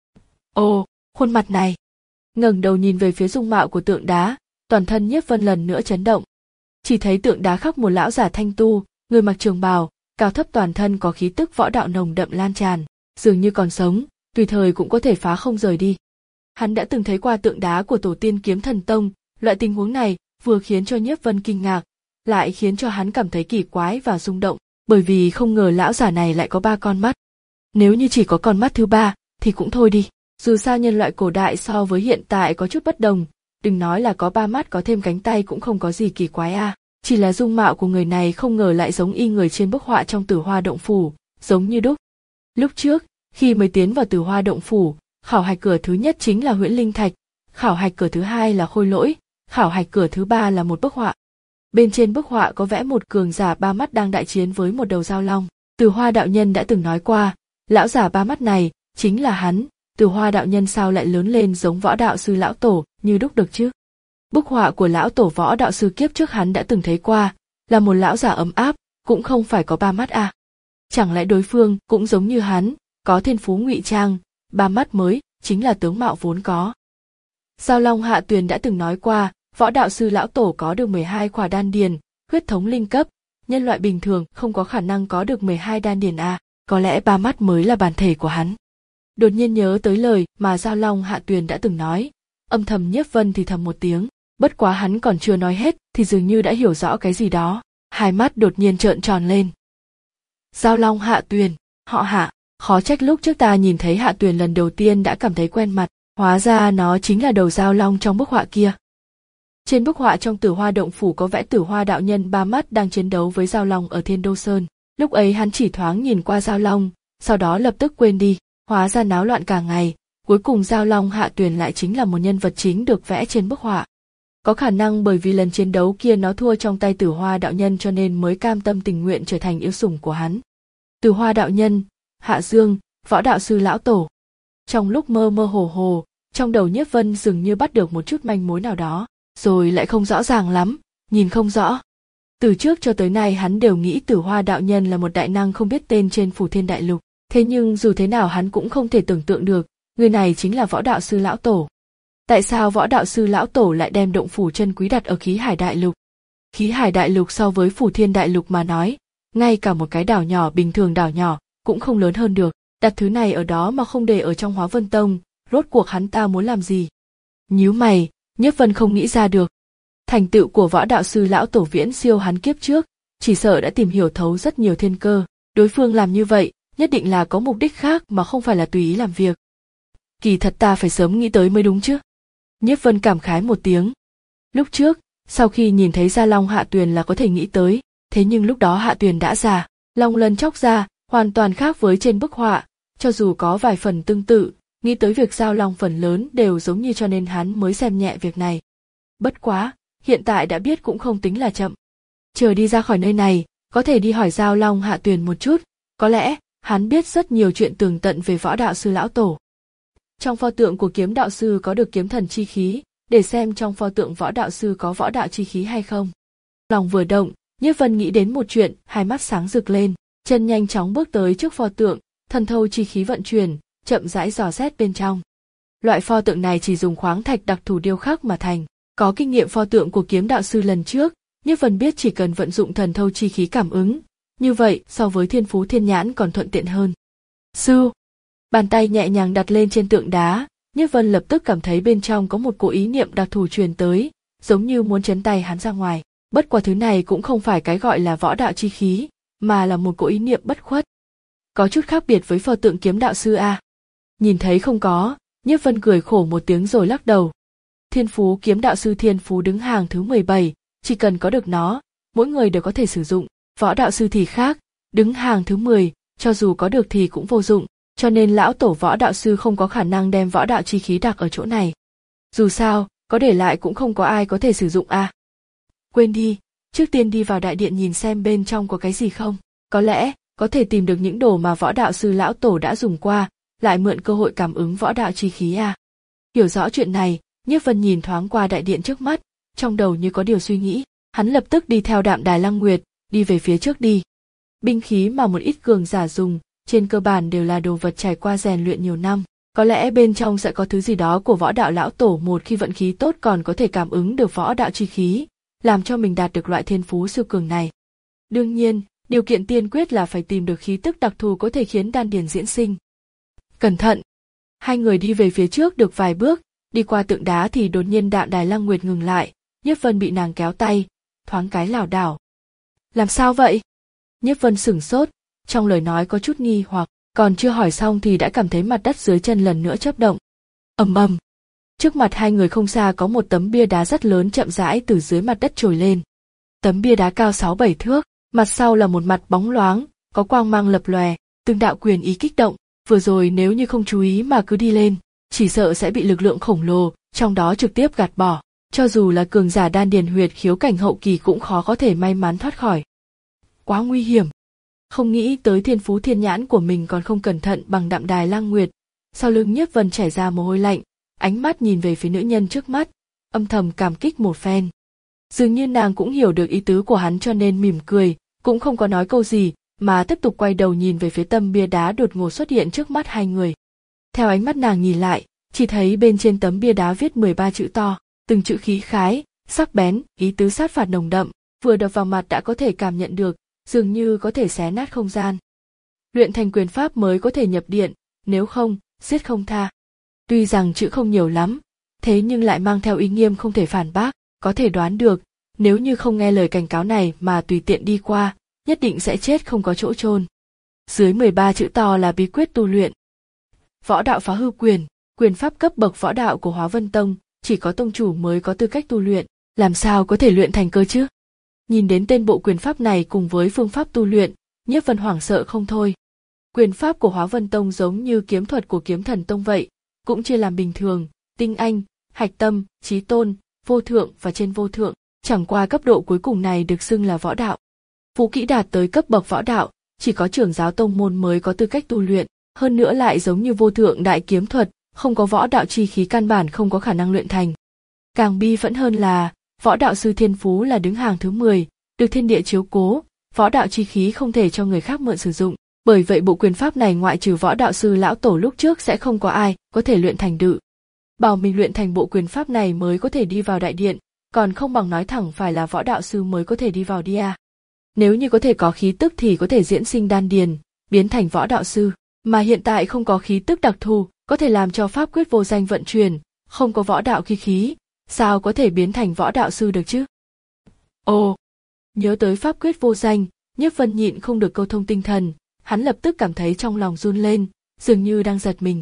Speaker 1: Ồ, khuôn mặt này! Ngẩng đầu nhìn về phía dung mạo của tượng đá, toàn thân Nhiếp Vân lần nữa chấn động. Chỉ thấy tượng đá khắc một lão giả thanh tu, người mặc trường bào, cao thấp toàn thân có khí tức võ đạo nồng đậm lan tràn, dường như còn sống, tùy thời cũng có thể phá không rời đi. Hắn đã từng thấy qua tượng đá của tổ tiên Kiếm Thần Tông, loại tình huống này vừa khiến cho Nhiếp Vân kinh ngạc, lại khiến cho hắn cảm thấy kỳ quái và rung động, bởi vì không ngờ lão giả này lại có ba con mắt. Nếu như chỉ có con mắt thứ ba, thì cũng thôi đi. Dù sao nhân loại cổ đại so với hiện tại có chút bất đồng, đừng nói là có ba mắt có thêm cánh tay cũng không có gì kỳ quái à. Chỉ là dung mạo của người này không ngờ lại giống y người trên bức họa trong Tử Hoa động phủ, giống như đúc. Lúc trước, khi mới tiến vào Tử Hoa động phủ, khảo hạch cửa thứ nhất chính là huyễn linh thạch, khảo hạch cửa thứ hai là khôi lỗi, khảo hạch cửa thứ ba là một bức họa. Bên trên bức họa có vẽ một cường giả ba mắt đang đại chiến với một đầu dao long. Tử Hoa đạo nhân đã từng nói qua, lão giả ba mắt này chính là hắn. Tử Hoa đạo nhân sao lại lớn lên giống võ đạo sư lão tổ như đúc được chứ? Bức họa của lão tổ võ đạo sư kiếp trước hắn đã từng thấy qua, là một lão giả ấm áp, cũng không phải có ba mắt à? Chẳng lẽ đối phương cũng giống như hắn, có thiên phú ngụy trang, ba mắt mới chính là tướng mạo vốn có. Giao Long Hạ Tuyền đã từng nói qua, võ đạo sư lão tổ có được mười hai khỏa đan điền, huyết thống linh cấp, nhân loại bình thường không có khả năng có được mười hai đan điền à, có lẽ ba mắt mới là bản thể của hắn. Đột nhiên nhớ tới lời mà Giao Long Hạ Tuyền đã từng nói, âm thầm Nhiếp Vân thì thầm một tiếng, bất quá hắn còn chưa nói hết thì dường như đã hiểu rõ cái gì đó, hai mắt đột nhiên trợn tròn lên. Giao Long Hạ Tuyền, họ Hạ, khó trách lúc trước ta nhìn thấy Hạ Tuyền lần đầu tiên đã cảm thấy quen mặt, hóa ra nó chính là đầu Giao Long trong bức họa kia. Trên bức họa trong Tử Hoa động phủ có vẽ Tử Hoa đạo nhân ba mắt đang chiến đấu với Giao Long ở Thiên Đô Sơn, lúc ấy hắn chỉ thoáng nhìn qua Giao Long, sau đó lập tức quên đi. Hóa ra náo loạn cả ngày, cuối cùng Giao Long Hạ Tuyền lại chính là một nhân vật chính được vẽ trên bức họa. Có khả năng bởi vì lần chiến đấu kia nó thua trong tay Tử Hoa đạo nhân cho nên mới cam tâm tình nguyện trở thành yêu sủng của hắn. Tử Hoa đạo nhân, Hạ Dương, võ đạo sư lão tổ. Trong lúc mơ mơ hồ hồ, trong đầu Nhiếp Vân dường như bắt được một chút manh mối nào đó, rồi lại không rõ ràng lắm, nhìn không rõ. Từ trước cho tới nay hắn đều nghĩ Tử Hoa đạo nhân là một đại năng không biết tên trên Phủ Thiên Đại Lục. Thế nhưng dù thế nào hắn cũng không thể tưởng tượng được, người này chính là Võ Đạo Sư Lão Tổ. Tại sao Võ Đạo Sư Lão Tổ lại đem động phủ chân quý đặt ở Khí Hải Đại Lục? Khí Hải Đại Lục so với Phủ Thiên Đại Lục mà nói, ngay cả một cái đảo nhỏ bình thường đảo nhỏ cũng không lớn hơn được, đặt thứ này ở đó mà không để ở trong Hóa Vân Tông, rốt cuộc hắn ta muốn làm gì? Nhíu mày, Nhiếp Vân không nghĩ ra được. Thành tựu của Võ Đạo Sư Lão Tổ viễn siêu hắn kiếp trước, chỉ sợ đã tìm hiểu thấu rất nhiều thiên cơ, đối phương làm như vậy, nhất định là có mục đích khác mà không phải là tùy ý làm việc. Kỳ thật ta phải sớm nghĩ tới mới đúng chứ. Nhiếp Vân cảm khái một tiếng. Lúc trước, sau khi nhìn thấy Gia Long Hạ Tuyền là có thể nghĩ tới, thế nhưng lúc đó Hạ Tuyền đã già, long lân chóc ra, hoàn toàn khác với trên bức họa, cho dù có vài phần tương tự, nghĩ tới việc giao long phần lớn đều giống như cho nên hắn mới xem nhẹ việc này. Bất quá, hiện tại đã biết cũng không tính là chậm. Chờ đi ra khỏi nơi này, có thể đi hỏi Giao Long Hạ Tuyền một chút, có lẽ hắn biết rất nhiều chuyện tường tận về Võ Đạo Sư Lão Tổ. Trong pho tượng của Kiếm Đạo Sư có được kiếm thần chi khí, để xem trong pho tượng Võ Đạo Sư có võ đạo chi khí hay không. Lòng vừa động, Nhiếp Vân nghĩ đến một chuyện, hai mắt sáng rực lên, chân nhanh chóng bước tới trước pho tượng, thần thâu chi khí vận chuyển, chậm rãi dò xét bên trong. Loại pho tượng này chỉ dùng khoáng thạch đặc thù điêu khắc mà thành, có kinh nghiệm pho tượng của Kiếm Đạo Sư lần trước, Nhiếp Vân biết chỉ cần vận dụng thần thâu chi khí cảm ứng, như vậy so với Thiên Phú Thiên Nhãn còn thuận tiện hơn. Sư, bàn tay nhẹ nhàng đặt lên trên tượng đá, Nhiếp Vân lập tức cảm thấy bên trong có một cỗ ý niệm đặc thù truyền tới, giống như muốn chấn tay hắn ra ngoài. Bất qua thứ này cũng không phải cái gọi là võ đạo chi khí, mà là một cỗ ý niệm bất khuất. Có chút khác biệt với pho tượng Kiếm Đạo Sư a. Nhìn thấy không có, Nhiếp Vân cười khổ một tiếng rồi lắc đầu. Thiên Phú Kiếm Đạo Sư Thiên Phú đứng hàng thứ mười bảy, chỉ cần có được nó, mỗi người đều có thể sử dụng. Võ Đạo Sư thì khác, đứng hàng thứ mười, cho dù có được thì cũng vô dụng, cho nên lão tổ Võ Đạo Sư không có khả năng đem võ đạo chi khí đặt ở chỗ này. Dù sao, có để lại cũng không có ai có thể sử dụng a. Quên đi, trước tiên đi vào đại điện nhìn xem bên trong có cái gì không, có lẽ có thể tìm được những đồ mà Võ Đạo Sư lão tổ đã dùng qua, lại mượn cơ hội cảm ứng võ đạo chi khí a. Hiểu rõ chuyện này, Nhiếp Vân nhìn thoáng qua đại điện trước mắt, trong đầu như có điều suy nghĩ, hắn lập tức đi theo Đạm Đài Lăng Nguyệt, đi về phía trước đi. Binh khí mà một ít cường giả dùng, trên cơ bản đều là đồ vật trải qua rèn luyện nhiều năm, có lẽ bên trong sẽ có thứ gì đó của Võ Đạo lão tổ, một khi vận khí tốt còn có thể cảm ứng được võ đạo chi khí, làm cho mình đạt được loại thiên phú siêu cường này. Đương nhiên, điều kiện tiên quyết là phải tìm được khí tức đặc thù có thể khiến đan điền diễn sinh. Cẩn thận! Hai người đi về phía trước được vài bước, đi qua tượng đá thì đột nhiên Đạm Đài Lăng Nguyệt ngừng lại, Nhiếp Vân bị nàng kéo tay, thoáng cái lảo đảo. Làm sao vậy? Nhiếp Vân sửng sốt, trong lời nói có chút nghi hoặc, còn chưa hỏi xong thì đã cảm thấy mặt đất dưới chân lần nữa chớp động. Ầm ầm. Trước mặt hai người không xa có một tấm bia đá rất lớn chậm rãi từ dưới mặt đất trồi lên. Tấm bia đá cao sáu bảy thước, mặt sau là một mặt bóng loáng, có quang mang lập lòe, từng đạo quyền ý kích động, vừa rồi nếu như không chú ý mà cứ đi lên, chỉ sợ sẽ bị lực lượng khổng lồ trong đó trực tiếp gạt bỏ, cho dù là cường giả đan điền huyệt khiếu cảnh hậu kỳ cũng khó có thể may mắn thoát khỏi. Quá nguy hiểm. Không nghĩ tới Thiên Phú Thiên Nhãn của mình còn không cẩn thận bằng Đạm Đài Lăng Nguyệt. Sau lưng Nhiếp Vân chảy ra mồ hôi lạnh, ánh mắt nhìn về phía nữ nhân trước mắt, âm thầm cảm kích một phen. Dường như nàng cũng hiểu được ý tứ của hắn cho nên mỉm cười, cũng không có nói câu gì, mà tiếp tục quay đầu nhìn về phía tấm bia đá đột ngột xuất hiện trước mắt hai người. Theo ánh mắt nàng nhìn lại, chỉ thấy bên trên tấm bia đá viết mười ba chữ to, từng chữ khí khái, sắc bén, ý tứ sát phạt nồng đậm, vừa đập vào mặt đã có thể cảm nhận được, dường như có thể xé nát không gian. Luyện thành quyền pháp mới có thể nhập điện, nếu không, giết không tha. Tuy rằng chữ không nhiều lắm, thế nhưng lại mang theo ý nghiêm không thể phản bác, có thể đoán được, nếu như không nghe lời cảnh cáo này mà tùy tiện đi qua, nhất định sẽ chết không có chỗ chôn. Dưới mười ba chữ to là bí quyết tu luyện. Võ đạo phá hư quyền, quyền pháp cấp bậc võ đạo của Hóa Vân Tông, chỉ có tông chủ mới có tư cách tu luyện, làm sao có thể luyện thành cơ chứ? Nhìn đến tên bộ quyền pháp này cùng với phương pháp tu luyện, Nhiếp Vân hoảng sợ không thôi. Quyền pháp của Hóa Vân Tông giống như kiếm thuật của Kiếm Thần Tông vậy, cũng chia làm bình thường, tinh anh, hạch tâm, chí tôn, vô thượng và trên vô thượng, chẳng qua cấp độ cuối cùng này được xưng là võ đạo. Vũ kỹ đạt tới cấp bậc võ đạo, chỉ có trưởng giáo tông môn mới có tư cách tu luyện, hơn nữa lại giống như vô thượng đại kiếm thuật, không có võ đạo chi khí căn bản không có khả năng luyện thành. Càng bi phẫn hơn là, Võ Đạo Sư Thiên Phú là đứng hàng thứ mười, được thiên địa chiếu cố, võ đạo chi khí không thể cho người khác mượn sử dụng, Bởi vậy bộ quyền pháp này ngoại trừ võ đạo sư lão tổ lúc trước sẽ không có ai có thể luyện thành được. Bảo mình luyện thành bộ quyền pháp này mới có thể đi vào đại điện, còn không bằng nói thẳng phải là võ đạo sư mới có thể đi vào đi à. Nếu như có thể có khí tức thì có thể diễn sinh đan điền, biến thành võ đạo sư, mà hiện tại không có khí tức đặc thù, có thể làm cho pháp quyết vô danh vận chuyển, không có võ đạo khí khí, sao có thể biến thành võ đạo sư được chứ? Ồ, nhớ tới pháp quyết vô danh, Nhiếp Vân nhịn không được câu thông tinh thần, hắn lập tức cảm thấy trong lòng run lên, dường như đang giật mình.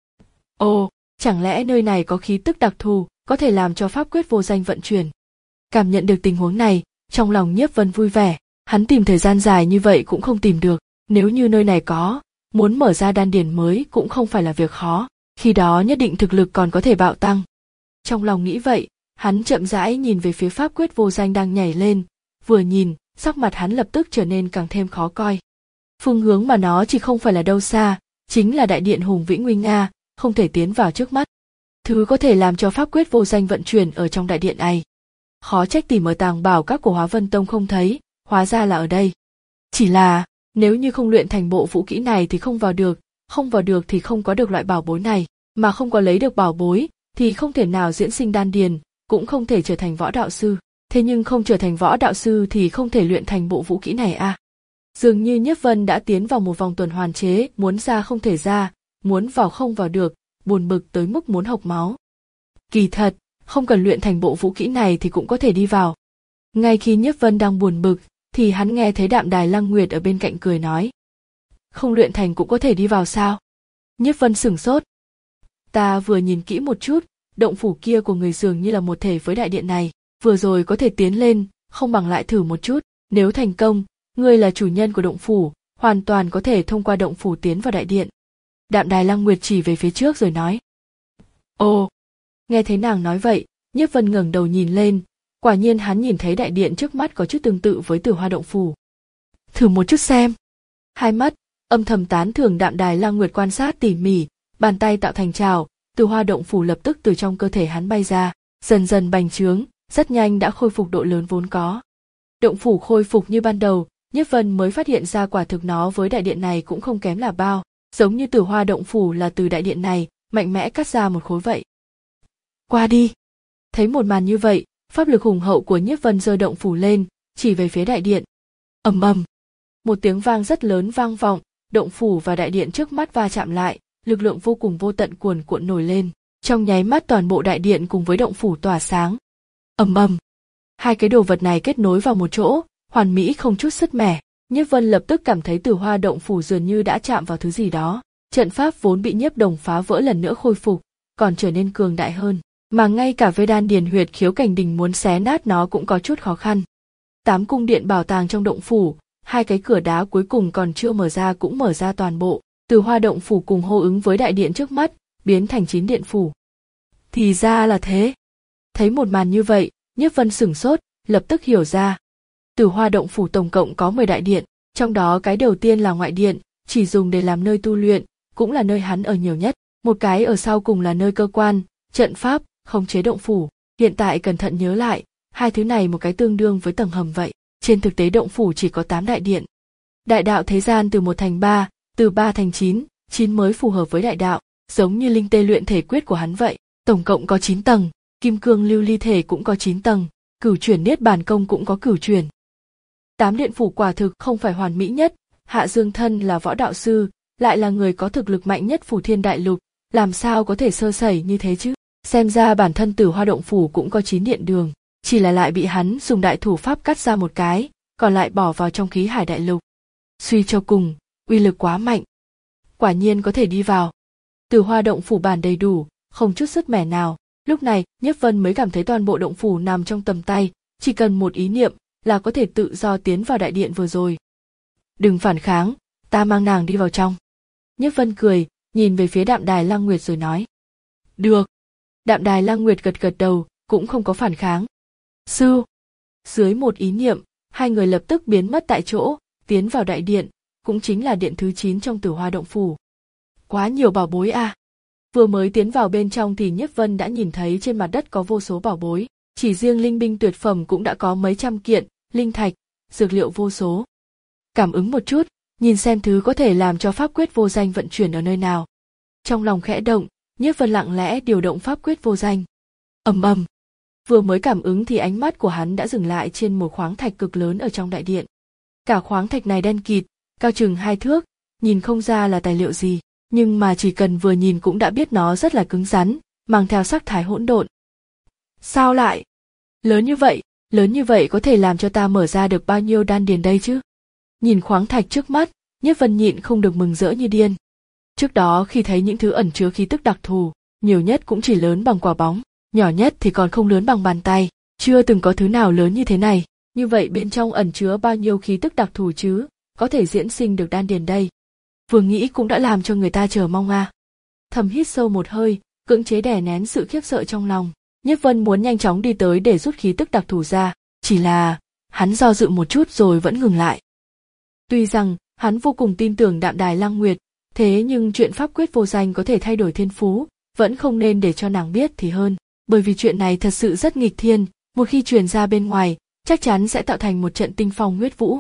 Speaker 1: Ồ, chẳng lẽ nơi này có khí tức đặc thù, có thể làm cho pháp quyết vô danh vận chuyển? Cảm nhận được tình huống này, trong lòng Nhiếp Vân vui vẻ, hắn tìm thời gian dài như vậy cũng không tìm được, nếu như nơi này có, muốn mở ra đan điền mới cũng không phải là việc khó, khi đó nhất định thực lực còn có thể bạo tăng. Trong lòng nghĩ vậy, hắn chậm rãi nhìn về phía pháp quyết vô danh đang nhảy lên, vừa nhìn, sắc mặt hắn lập tức trở nên càng thêm khó coi. Phương hướng mà nó chỉ không phải là đâu xa, chính là đại điện hùng vĩ nguy nga, không thể tiến vào trước mắt. Thứ có thể làm cho pháp quyết vô danh vận chuyển ở trong đại điện này. Khó trách tìm ở tàng bảo các của Hóa Vân Tông không thấy, hóa ra là ở đây. Chỉ là, nếu như không luyện thành bộ vũ kỹ này thì không vào được, không vào được thì không có được loại bảo bối này, mà không có lấy được bảo bối thì không thể nào diễn sinh đan điền, cũng không thể trở thành võ đạo sư. Thế nhưng không trở thành võ đạo sư thì không thể luyện thành bộ vũ kỹ này à? Dường như Nhiếp Vân đã tiến vào một vòng tuần hoàn chế, muốn ra không thể ra, muốn vào không vào được, buồn bực tới mức muốn hộc máu. Kỳ thật, không cần luyện thành bộ vũ kỹ này thì cũng có thể đi vào. Ngay khi Nhiếp Vân đang buồn bực, thì hắn nghe thấy Đạm Đài Lăng Nguyệt ở bên cạnh cười nói. Không luyện thành cũng có thể đi vào sao? Nhiếp Vân sửng sốt. Ta vừa nhìn kỹ một chút, động phủ kia của người dường như là một thể với đại điện này, vừa rồi có thể tiến lên, không bằng lại thử một chút, nếu thành công, ngươi là chủ nhân của động phủ, hoàn toàn có thể thông qua động phủ tiến vào đại điện. Đạm Đài Lăng Nguyệt chỉ về phía trước rồi nói. Ồ, nghe thấy nàng nói vậy, Nhiếp Vân ngẩng đầu nhìn lên, quả nhiên hắn nhìn thấy đại điện trước mắt có chút tương tự với Tử Hoa động phủ. Thử một chút xem. Hai mắt, âm thầm tán thưởng Đạm Đài Lăng Nguyệt quan sát tỉ mỉ, bàn tay tạo thành trào, Tử Hoa động phủ lập tức từ trong cơ thể hắn bay ra, dần dần bành trướng, rất nhanh đã khôi phục độ lớn vốn có. Động phủ khôi phục như ban đầu, Nhiếp Vân mới phát hiện ra quả thực nó với đại điện này cũng không kém là bao, giống như Tử Hoa động phủ là từ đại điện này mạnh mẽ cắt ra một khối vậy. Qua đi. Thấy một màn như vậy, pháp lực hùng hậu của Nhiếp Vân giơ động phủ lên, chỉ về phía đại điện. Ầm ầm, một tiếng vang rất lớn vang vọng, động phủ và đại điện trước mắt va chạm lại, lực lượng vô cùng vô tận cuồn cuộn nổi lên, trong nháy mắt toàn bộ đại điện cùng với động phủ tỏa sáng. Ầm ầm, hai cái đồ vật này kết nối vào một chỗ, hoàn mỹ không chút sứt mẻ. Nhiếp Vân lập tức cảm thấy Tử Hoa động phủ dường như đã chạm vào thứ gì đó, trận pháp vốn bị Nhiếp Đồng phá vỡ lần nữa khôi phục, còn trở nên cường đại hơn, mà ngay cả với đan điền huyệt khiếu cảnh đình muốn xé nát nó cũng có chút khó khăn. Tám cung điện bảo tàng trong động phủ, hai cái cửa đá cuối cùng còn chưa mở ra cũng mở ra toàn bộ, Tử Hoa động phủ cùng hô ứng với đại điện trước mắt, biến thành chín điện phủ. Thì ra là thế. Thấy một màn như vậy, Nhiếp Vân sửng sốt, lập tức hiểu ra. Tử Hoa động phủ tổng cộng có mười đại điện, trong đó cái đầu tiên là ngoại điện, chỉ dùng để làm nơi tu luyện, cũng là nơi hắn ở nhiều nhất, một cái ở sau cùng là nơi cơ quan, trận pháp, khống chế động phủ. Hiện tại cẩn thận nhớ lại, hai thứ này một cái tương đương với tầng hầm vậy, trên thực tế động phủ chỉ có tám đại điện. Đại đạo thế gian từ một thành ba, từ ba thành chín, chín mới phù hợp với đại đạo, giống như linh tê luyện thể quyết của hắn vậy, tổng cộng có chín tầng, kim cương lưu ly thể cũng có chín tầng, cửu chuyển niết bàn công cũng có cửu chuyển. Tám điện phủ quả thực không phải hoàn mỹ nhất, Hạ Dương Thân là võ đạo sư, lại là người có thực lực mạnh nhất Phù Thiên Đại Lục, làm sao có thể sơ sẩy như thế chứ? Xem ra bản thân Tử Hoa động phủ cũng có chín điện đường, chỉ là lại bị hắn dùng đại thủ pháp cắt ra một cái, còn lại bỏ vào trong khí hải đại lục. Suy cho cùng, uy lực quá mạnh. Quả nhiên có thể đi vào. Tử Hoa động phủ bản đầy đủ, không chút sứt mẻ nào. Lúc này, Nhiếp Vân mới cảm thấy toàn bộ động phủ nằm trong tầm tay, chỉ cần một ý niệm là có thể tự do tiến vào đại điện vừa rồi. Đừng phản kháng, ta mang nàng đi vào trong. Nhiếp Vân cười, nhìn về phía Đạm Đài Lăng Nguyệt rồi nói. Được. Đạm Đài Lăng Nguyệt gật gật đầu, cũng không có phản kháng. Sư. Dưới một ý niệm, hai người lập tức biến mất tại chỗ, tiến vào đại điện, cũng chính là điện thứ chín trong Tử Hoa động phủ. Quá nhiều bảo bối à. Vừa mới tiến vào bên trong thì Nhiếp Vân đã nhìn thấy trên mặt đất có vô số bảo bối, chỉ riêng linh binh tuyệt phẩm cũng đã có mấy trăm kiện, linh thạch, dược liệu vô số. Cảm ứng một chút, nhìn xem thứ có thể làm cho pháp quyết vô danh vận chuyển ở nơi nào. Trong lòng khẽ động, Nhiếp Vân lặng lẽ điều động pháp quyết vô danh. Ầm ầm. Vừa mới cảm ứng thì ánh mắt của hắn đã dừng lại trên một khoáng thạch cực lớn ở trong đại điện. Cả khoáng thạch này đen kịt, cao chừng hai thước, nhìn không ra là tài liệu gì, nhưng mà chỉ cần vừa nhìn cũng đã biết nó rất là cứng rắn, mang theo sắc thái hỗn độn. Sao lại? Lớn như vậy, lớn như vậy có thể làm cho ta mở ra được bao nhiêu đan điền đây chứ? Nhìn khoáng thạch trước mắt, Nhiếp Vân nhịn không được mừng rỡ như điên. Trước đó khi thấy những thứ ẩn chứa khí tức đặc thù, nhiều nhất cũng chỉ lớn bằng quả bóng, nhỏ nhất thì còn không lớn bằng bàn tay, chưa từng có thứ nào lớn như thế này. Như vậy bên trong ẩn chứa bao nhiêu khí tức đặc thù chứ, có thể diễn sinh được đan điền đây. Vừa nghĩ cũng đã làm cho người ta chờ mong à. Thầm hít sâu một hơi, cưỡng chế đè nén sự khiếp sợ trong lòng. Nhiếp Vân muốn nhanh chóng đi tới để rút khí tức đặc thù ra, chỉ là hắn do dự một chút rồi vẫn ngừng lại. Tuy rằng hắn vô cùng tin tưởng Đạm Đài Lăng Nguyệt, thế nhưng chuyện pháp quyết vô danh có thể thay đổi thiên phú, vẫn không nên để cho nàng biết thì hơn, bởi vì chuyện này thật sự rất nghịch thiên, một khi truyền ra bên ngoài, chắc chắn sẽ tạo thành một trận tinh phong huyết vũ.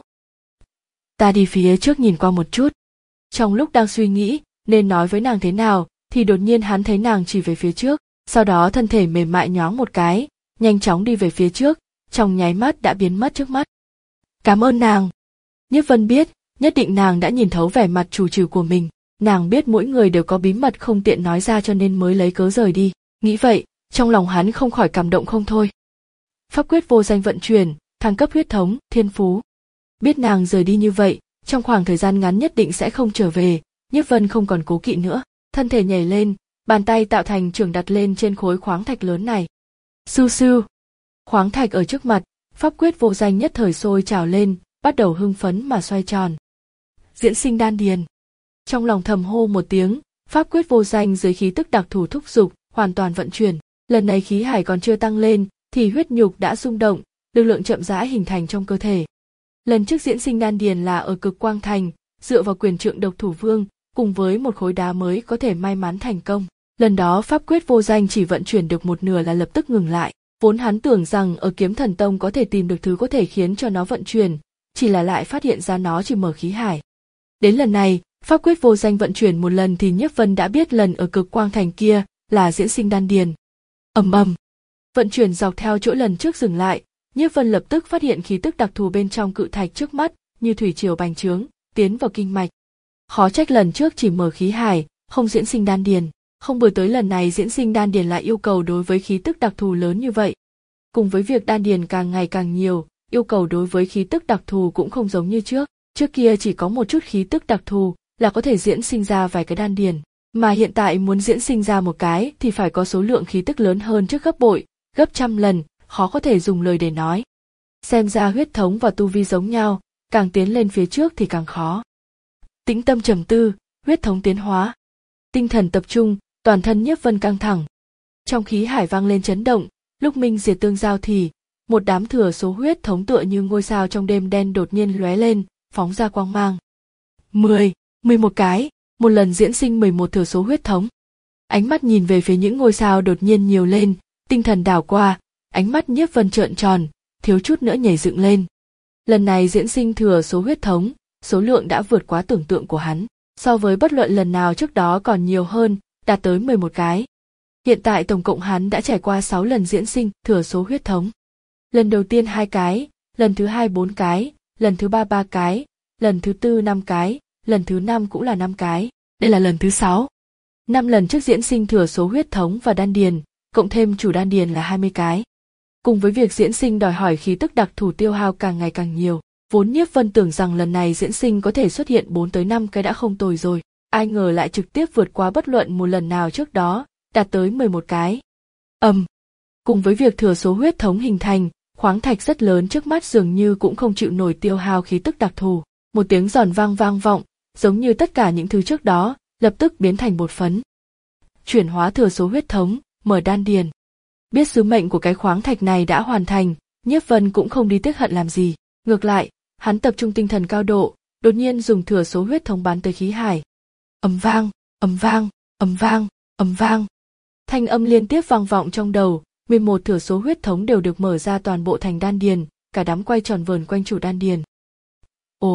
Speaker 1: Ta đi phía trước nhìn qua một chút. Trong lúc đang suy nghĩ nên nói với nàng thế nào, thì đột nhiên hắn thấy nàng chỉ về phía trước, sau đó thân thể mềm mại nhoáng một cái, nhanh chóng đi về phía trước, trong nháy mắt đã biến mất trước mắt. Cảm ơn nàng. Nhiếp Vân biết, nhất định nàng đã nhìn thấu vẻ mặt trù trừ của mình, nàng biết mỗi người đều có bí mật không tiện nói ra cho nên mới lấy cớ rời đi, nghĩ vậy, trong lòng hắn không khỏi cảm động không thôi. Pháp quyết vô danh vận chuyển, thăng cấp huyết thống, thiên phú. Biết nàng rời đi như vậy, trong khoảng thời gian ngắn nhất định sẽ không trở về, Nhiếp Vân không còn cố kỵ nữa, thân thể nhảy lên, bàn tay tạo thành chưởng đặt lên trên khối khoáng thạch lớn này. Sưu sưu. Khoáng thạch ở trước mặt, pháp quyết vô danh nhất thời sôi trào lên, bắt đầu hưng phấn mà xoay tròn. Diễn sinh đan điền. Trong lòng thầm hô một tiếng, pháp quyết vô danh dưới khí tức đặc thù thúc dục, hoàn toàn vận chuyển. Lần này khí hải còn chưa tăng lên, thì huyết nhục đã rung động, lực lượng chậm rãi hình thành trong cơ thể. Lần trước diễn sinh đan điền là ở Cực Quang Thành, dựa vào quyền trượng độc thủ vương, cùng với một khối đá mới có thể may mắn thành công. Lần đó pháp quyết vô danh chỉ vận chuyển được một nửa là lập tức ngừng lại. Vốn hắn tưởng rằng ở Kiếm Thần Tông có thể tìm được thứ có thể khiến cho nó vận chuyển, chỉ là lại phát hiện ra nó chỉ mở khí hải. Đến lần này, pháp quyết vô danh vận chuyển một lần thì Nhiếp Vân đã biết lần ở Cực Quang Thành kia là diễn sinh đan điền. Ầm ầm. Vận chuyển dọc theo chỗ lần trước dừng lại, Nhiếp Vân lập tức phát hiện khí tức đặc thù bên trong cự thạch trước mắt, như thủy triều bành trướng, tiến vào kinh mạch. Khó trách lần trước chỉ mở khí hải, không diễn sinh đan điền, không ngờ tới lần này diễn sinh đan điền lại yêu cầu đối với khí tức đặc thù lớn như vậy. Cùng với việc đan điền càng ngày càng nhiều, yêu cầu đối với khí tức đặc thù cũng không giống như trước. Trước kia chỉ có một chút khí tức đặc thù là có thể diễn sinh ra vài cái đan điền, mà hiện tại muốn diễn sinh ra một cái thì phải có số lượng khí tức lớn hơn trước gấp bội, gấp trăm lần, khó có thể dùng lời để nói. Xem ra huyết thống và tu vi giống nhau, càng tiến lên phía trước thì càng khó. Tĩnh tâm trầm tư, huyết thống tiến hóa. Tinh thần tập trung, toàn thân Nhiếp Vân căng thẳng. Trong khí hải vang lên chấn động, lúc minh diệt tương giao thì, một đám thừa số huyết thống tựa như ngôi sao trong đêm đen đột nhiên lóe lên, phóng ra quang mang. Mười, mười một cái, một lần diễn sinh mười một thừa số huyết thống. Ánh mắt nhìn về phía những ngôi sao đột nhiên nhiều lên, tinh thần đảo qua, ánh mắt Nhiếp Vân trợn tròn, thiếu chút nữa nhảy dựng lên. Lần này diễn sinh thừa số huyết thống, số lượng đã vượt quá tưởng tượng của hắn, so với bất luận lần nào trước đó còn nhiều hơn, đạt tới mười một cái. Hiện tại tổng cộng hắn đã trải qua sáu lần diễn sinh thừa số huyết thống. Lần đầu tiên hai cái, lần thứ hai bốn cái, lần thứ ba ba cái, lần thứ tư năm cái, lần thứ năm cũng là năm cái, đây là lần thứ sáu. Năm lần trước diễn sinh thừa số huyết thống và đan điền, cộng thêm chủ đan điền là hai mươi cái. Cùng với việc diễn sinh đòi hỏi khí tức đặc thù tiêu hao càng ngày càng nhiều, vốn Nhiếp Vân tưởng rằng lần này diễn sinh có thể xuất hiện bốn tới năm cái đã không tồi rồi, ai ngờ lại trực tiếp vượt qua bất luận một lần nào trước đó, đạt tới mười một cái. Ầm. Um, cùng với việc thừa số huyết thống hình thành, khoáng thạch rất lớn trước mắt dường như cũng không chịu nổi tiêu hao khí tức đặc thù, một tiếng giòn vang vang vọng, giống như tất cả những thứ trước đó, lập tức biến thành bột phấn. Chuyển hóa thừa số huyết thống, mở đan điền. Biết sứ mệnh của cái khoáng thạch này đã hoàn thành, Nhiếp Vân cũng không đi tiếc hận làm gì, ngược lại, hắn tập trung tinh thần cao độ, đột nhiên dùng thừa số huyết thống bắn tới khí hải. Ầm vang, ầm vang, ầm vang, ầm vang. Thanh âm liên tiếp vang vọng trong đầu, mười một thừa số huyết thống đều được mở ra toàn bộ thành đan điền, cả đám quay tròn vờn quanh chủ đan điền. Ồ,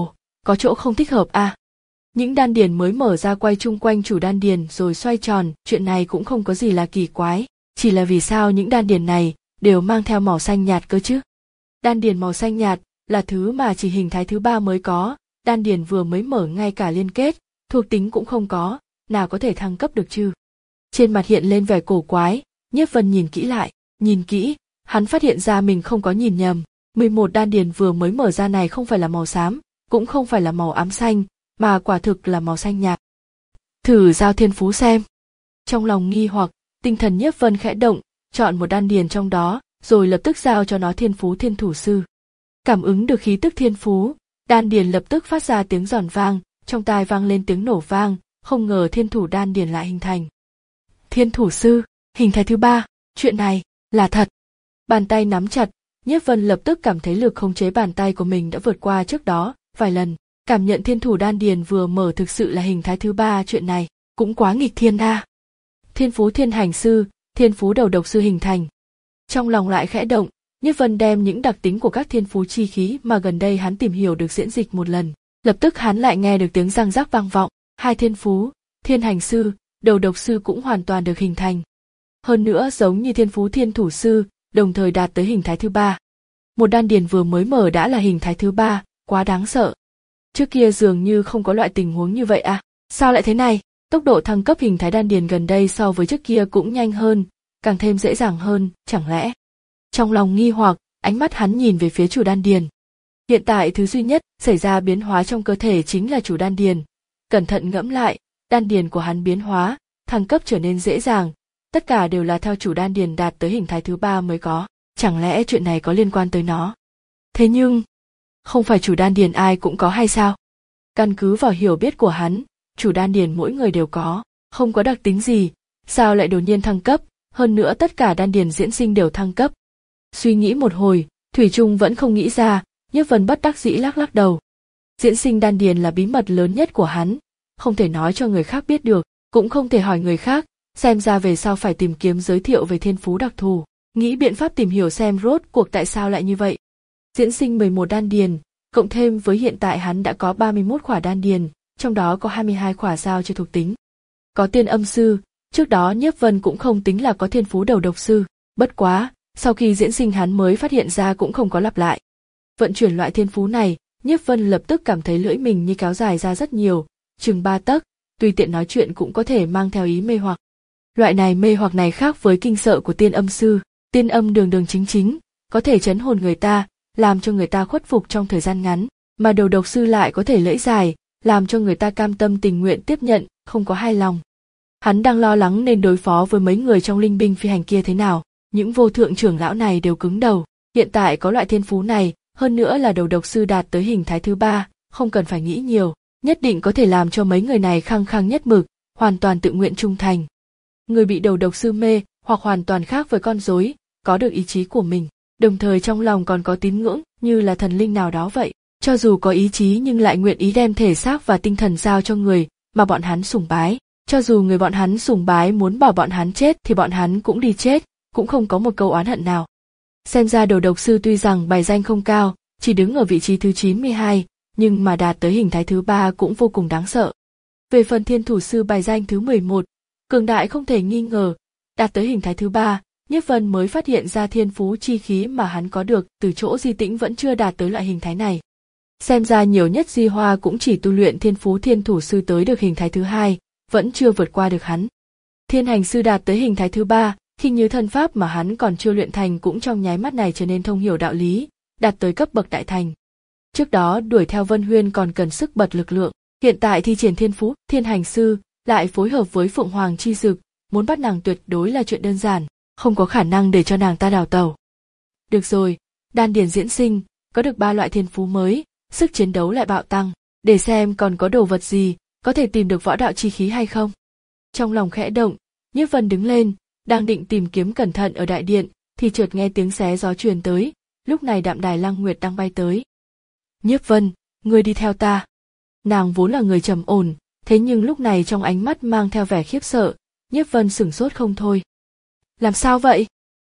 Speaker 1: có chỗ không thích hợp à? Những đan điền mới mở ra quay chung quanh chủ đan điền rồi xoay tròn, chuyện này cũng không có gì là kỳ quái, chỉ là vì sao những đan điền này đều mang theo màu xanh nhạt cơ chứ? Đan điền màu xanh nhạt là thứ mà chỉ hình thái thứ ba mới có, đan điền vừa mới mở ngay cả liên kết, thuộc tính cũng không có, nào có thể thăng cấp được chứ? Trên mặt hiện lên vẻ cổ quái, Nhiếp Vân nhìn kỹ lại, nhìn kỹ, hắn phát hiện ra mình không có nhìn nhầm, mười một đan điền vừa mới mở ra này không phải là màu xám, cũng không phải là màu ám xanh, mà quả thực là màu xanh nhạt. Thử giao thiên phú xem. Trong lòng nghi hoặc, tinh thần Nhiếp Vân khẽ động, chọn một đan điền trong đó, rồi lập tức giao cho nó thiên phú thiên thủ sư. Cảm ứng được khí tức thiên phú, đan điền lập tức phát ra tiếng giòn vang, trong tai vang lên tiếng nổ vang, không ngờ thiên thủ đan điền lại hình thành. Thiên thủ sư, hình thái thứ ba, chuyện này là thật. Bàn tay nắm chặt, Nhiếp Vân lập tức cảm thấy lực khống chế bàn tay của mình đã vượt qua trước đó vài lần, cảm nhận thiên thủ đan điền vừa mở thực sự là hình thái thứ ba, chuyện này cũng quá nghịch thiên a. Thiên phú thiên hành sư, thiên phú đầu độc sư hình thành. Trong lòng lại khẽ động, Nhiếp Vân đem những đặc tính của các thiên phú chi khí mà gần đây hắn tìm hiểu được diễn dịch một lần, lập tức hắn lại nghe được tiếng răng rắc vang vọng, hai thiên phú, thiên hành sư, đầu độc sư cũng hoàn toàn được hình thành. Hơn nữa giống như thiên phú thiên thủ sư, đồng thời đạt tới hình thái thứ ba. Một đan điền vừa mới mở đã là hình thái thứ ba, quá đáng sợ. Trước kia dường như không có loại tình huống như vậy à, sao lại thế này? Tốc độ thăng cấp hình thái đan điền gần đây so với trước kia cũng nhanh hơn, càng thêm dễ dàng hơn, chẳng lẽ? Trong lòng nghi hoặc, ánh mắt hắn nhìn về phía chủ đan điền. Hiện tại thứ duy nhất xảy ra biến hóa trong cơ thể chính là chủ đan điền. Cẩn thận ngẫm lại, đan điền của hắn biến hóa, thăng cấp trở nên dễ dàng, tất cả đều là theo chủ đan điền đạt tới hình thái thứ ba mới có, chẳng lẽ chuyện này có liên quan tới nó? Thế nhưng, không phải chủ đan điền ai cũng có hay sao? Căn cứ vào hiểu biết của hắn, chủ đan điền mỗi người đều có, không có đặc tính gì, sao lại đột nhiên thăng cấp, hơn nữa tất cả đan điền diễn sinh đều thăng cấp. Suy nghĩ một hồi, thủy chung vẫn không nghĩ ra, Nhiếp Vân bất đắc dĩ lắc lắc đầu. Diễn sinh đan điền là bí mật lớn nhất của hắn, không thể nói cho người khác biết được, cũng không thể hỏi người khác, xem ra về sau phải tìm kiếm giới thiệu về thiên phú đặc thù, nghĩ biện pháp tìm hiểu xem rốt cuộc tại sao lại như vậy. Diễn sinh mười một đan điền, cộng thêm với hiện tại hắn đã có ba mươi mốt khỏa đan điền, trong đó có hai mươi hai khỏa giao cho thuộc tính. Có tiên âm sư, trước đó Nhiếp Vân cũng không tính là có thiên phú đầu độc sư, bất quá, sau khi diễn sinh hắn mới phát hiện ra cũng không có lặp lại. Vận chuyển loại thiên phú này, Nhiếp Vân lập tức cảm thấy lưỡi mình như kéo dài ra rất nhiều, chừng ba tấc, tùy tiện nói chuyện cũng có thể mang theo ý mê hoặc. Loại này mê hoặc này khác với kinh sợ của tiên âm sư, tiên âm đường đường chính chính, có thể trấn hồn người ta, làm cho người ta khuất phục trong thời gian ngắn, mà đầu độc sư lại có thể lưỡi dài, làm cho người ta cam tâm tình nguyện tiếp nhận, không có hài lòng. Hắn đang lo lắng nên đối phó với mấy người trong linh binh phi hành kia thế nào, những vô thượng trưởng lão này đều cứng đầu, hiện tại có loại thiên phú này, hơn nữa là đầu độc sư đạt tới hình thái thứ ba, không cần phải nghĩ nhiều, nhất định có thể làm cho mấy người này khăng khăng nhất mực, hoàn toàn tự nguyện trung thành. Người bị đầu độc sư mê, hoặc hoàn toàn khác với con rối, có được ý chí của mình, đồng thời trong lòng còn có tín ngưỡng, như là thần linh nào đó vậy, cho dù có ý chí nhưng lại nguyện ý đem thể xác và tinh thần giao cho người mà bọn hắn sùng bái, cho dù người bọn hắn sùng bái muốn bảo bọn hắn chết thì bọn hắn cũng đi chết, cũng không có một câu oán hận nào. Xem ra đầu độc sư tuy rằng bài danh không cao, chỉ đứng ở vị trí thứ chín mươi hai, nhưng mà đạt tới hình thái thứ ba cũng vô cùng đáng sợ. Về phần thiên thủ sư bài danh thứ mười một, cường đại không thể nghi ngờ, đạt tới hình thái thứ ba, Nhiếp Vân mới phát hiện ra thiên phú chi khí mà hắn có được từ chỗ Di Tĩnh vẫn chưa đạt tới loại hình thái này. Xem ra nhiều nhất Di Hoa cũng chỉ tu luyện thiên phú thiên thủ sư tới được hình thái thứ hai, vẫn chưa vượt qua được hắn. Thiên hành sư đạt tới hình thái thứ ba, khi như thân pháp mà hắn còn chưa luyện thành cũng trong nháy mắt này trở nên thông hiểu đạo lý, đạt tới cấp bậc đại thành. Trước đó đuổi theo Vân Huyên còn cần sức bật lực lượng, hiện tại thi triển thiên phú thiên hành sư lại phối hợp với Phượng Hoàng chi dực, muốn bắt nàng tuyệt đối là chuyện đơn giản, không có khả năng để cho nàng ta đào tẩu. Được rồi, đan điền diễn sinh, có được ba loại thiên phú mới, sức chiến đấu lại bạo tăng, để xem còn có đồ vật gì có thể tìm được võ đạo chi khí hay không. Trong lòng khẽ động, Nhiếp Vân đứng lên, đang định tìm kiếm cẩn thận ở đại điện, thì chợt nghe tiếng xé gió truyền tới, lúc này Đạm Đài Lăng Nguyệt đang bay tới. Nhiếp Vân, ngươi đi theo ta. Nàng vốn là người trầm ổn, thế nhưng lúc này trong ánh mắt mang theo vẻ khiếp sợ, Nhiếp Vân sửng sốt không thôi. Làm sao vậy?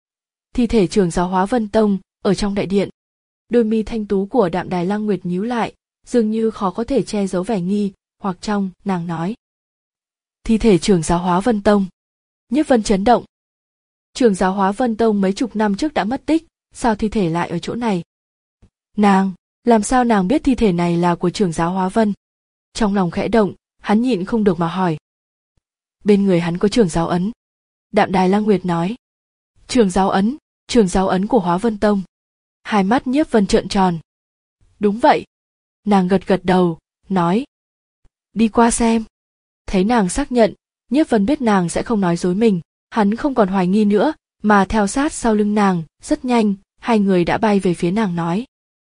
Speaker 1: Thi thể trưởng giáo Hóa Vân Tông, ở trong đại điện. Đôi mi thanh tú của Đạm Đài Lăng Nguyệt nhíu lại, dường như khó có thể che giấu vẻ nghi hoặc trong, nàng nói. Thi thể trưởng giáo Hóa Vân Tông. Nhiếp Vân chấn động. Trưởng giáo Hóa Vân Tông mấy chục năm trước đã mất tích, sao thi thể lại ở chỗ này? Nàng, làm sao nàng biết thi thể này là của trưởng giáo Hóa Vân? Trong lòng khẽ động, hắn nhịn không được mà hỏi. Bên người hắn có trưởng giáo ấn. Đạm Đài Lăng Nguyệt nói. Trưởng giáo ấn, trưởng giáo ấn của Hóa Vân Tông. Hai mắt Nhiếp Vân trợn tròn. Đúng vậy. Nàng gật gật đầu, nói. Đi qua xem. Thấy nàng xác nhận, Nhiếp Vân biết nàng sẽ không nói dối mình, hắn không còn hoài nghi nữa, mà theo sát sau lưng nàng, rất nhanh, hai người đã bay về phía nàng nói.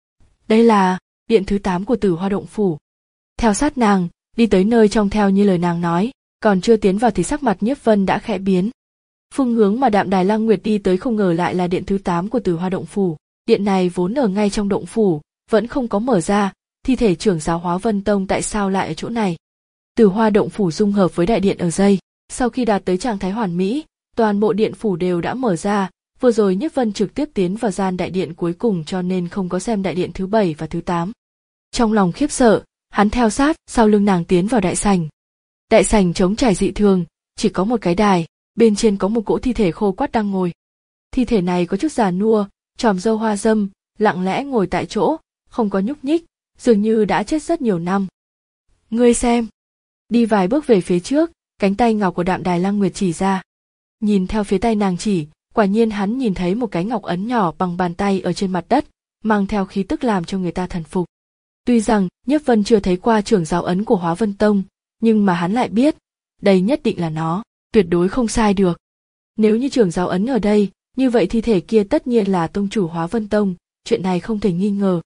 Speaker 1: Đây là điện thứ tám của Tử Hoa Động Phủ. Theo sát nàng, đi tới nơi trong theo như lời nàng nói, còn chưa tiến vào thì sắc mặt Nhiếp Vân đã khẽ biến. Phương hướng mà Đạm Đài Lăng Nguyệt đi tới không ngờ lại là điện thứ tám của Tử Hoa Động Phủ. Điện này vốn ở ngay trong động phủ, vẫn không có mở ra, thi thể trưởng giáo Hóa Vân Tông tại sao lại ở chỗ này? Tử Hoa Động Phủ dung hợp với đại điện ở dây, sau khi đạt tới trạng thái hoàn mỹ, toàn bộ điện phủ đều đã mở ra, vừa rồi Nhiếp Vân trực tiếp tiến vào gian đại điện cuối cùng cho nên không có xem đại điện thứ bảy và thứ tám. Trong lòng khiếp sợ, hắn theo sát sau lưng nàng tiến vào đại sảnh. Đại sảnh trống trải dị thường, chỉ có một cái đài, bên trên có một cỗ thi thể khô quắt đang ngồi. Thi thể này có chút già nua, tròm râu hoa râm, lặng lẽ ngồi tại chỗ, không có nhúc nhích, dường như đã chết rất nhiều năm. Ngươi xem. Đi vài bước về phía trước, cánh tay ngọc của Đạm Đài Lăng Nguyệt chỉ ra. Nhìn theo phía tay nàng chỉ, quả nhiên hắn nhìn thấy một cái ngọc ấn nhỏ bằng bàn tay ở trên mặt đất, mang theo khí tức làm cho người ta thần phục. Tuy rằng Nhiếp Vân chưa thấy qua trưởng giáo ấn của Hóa Vân Tông, nhưng mà hắn lại biết, đây nhất định là nó, tuyệt đối không sai được. Nếu như trưởng giáo ấn ở đây, như vậy thi thể kia tất nhiên là tông chủ Hóa Vân Tông, chuyện này không thể nghi ngờ.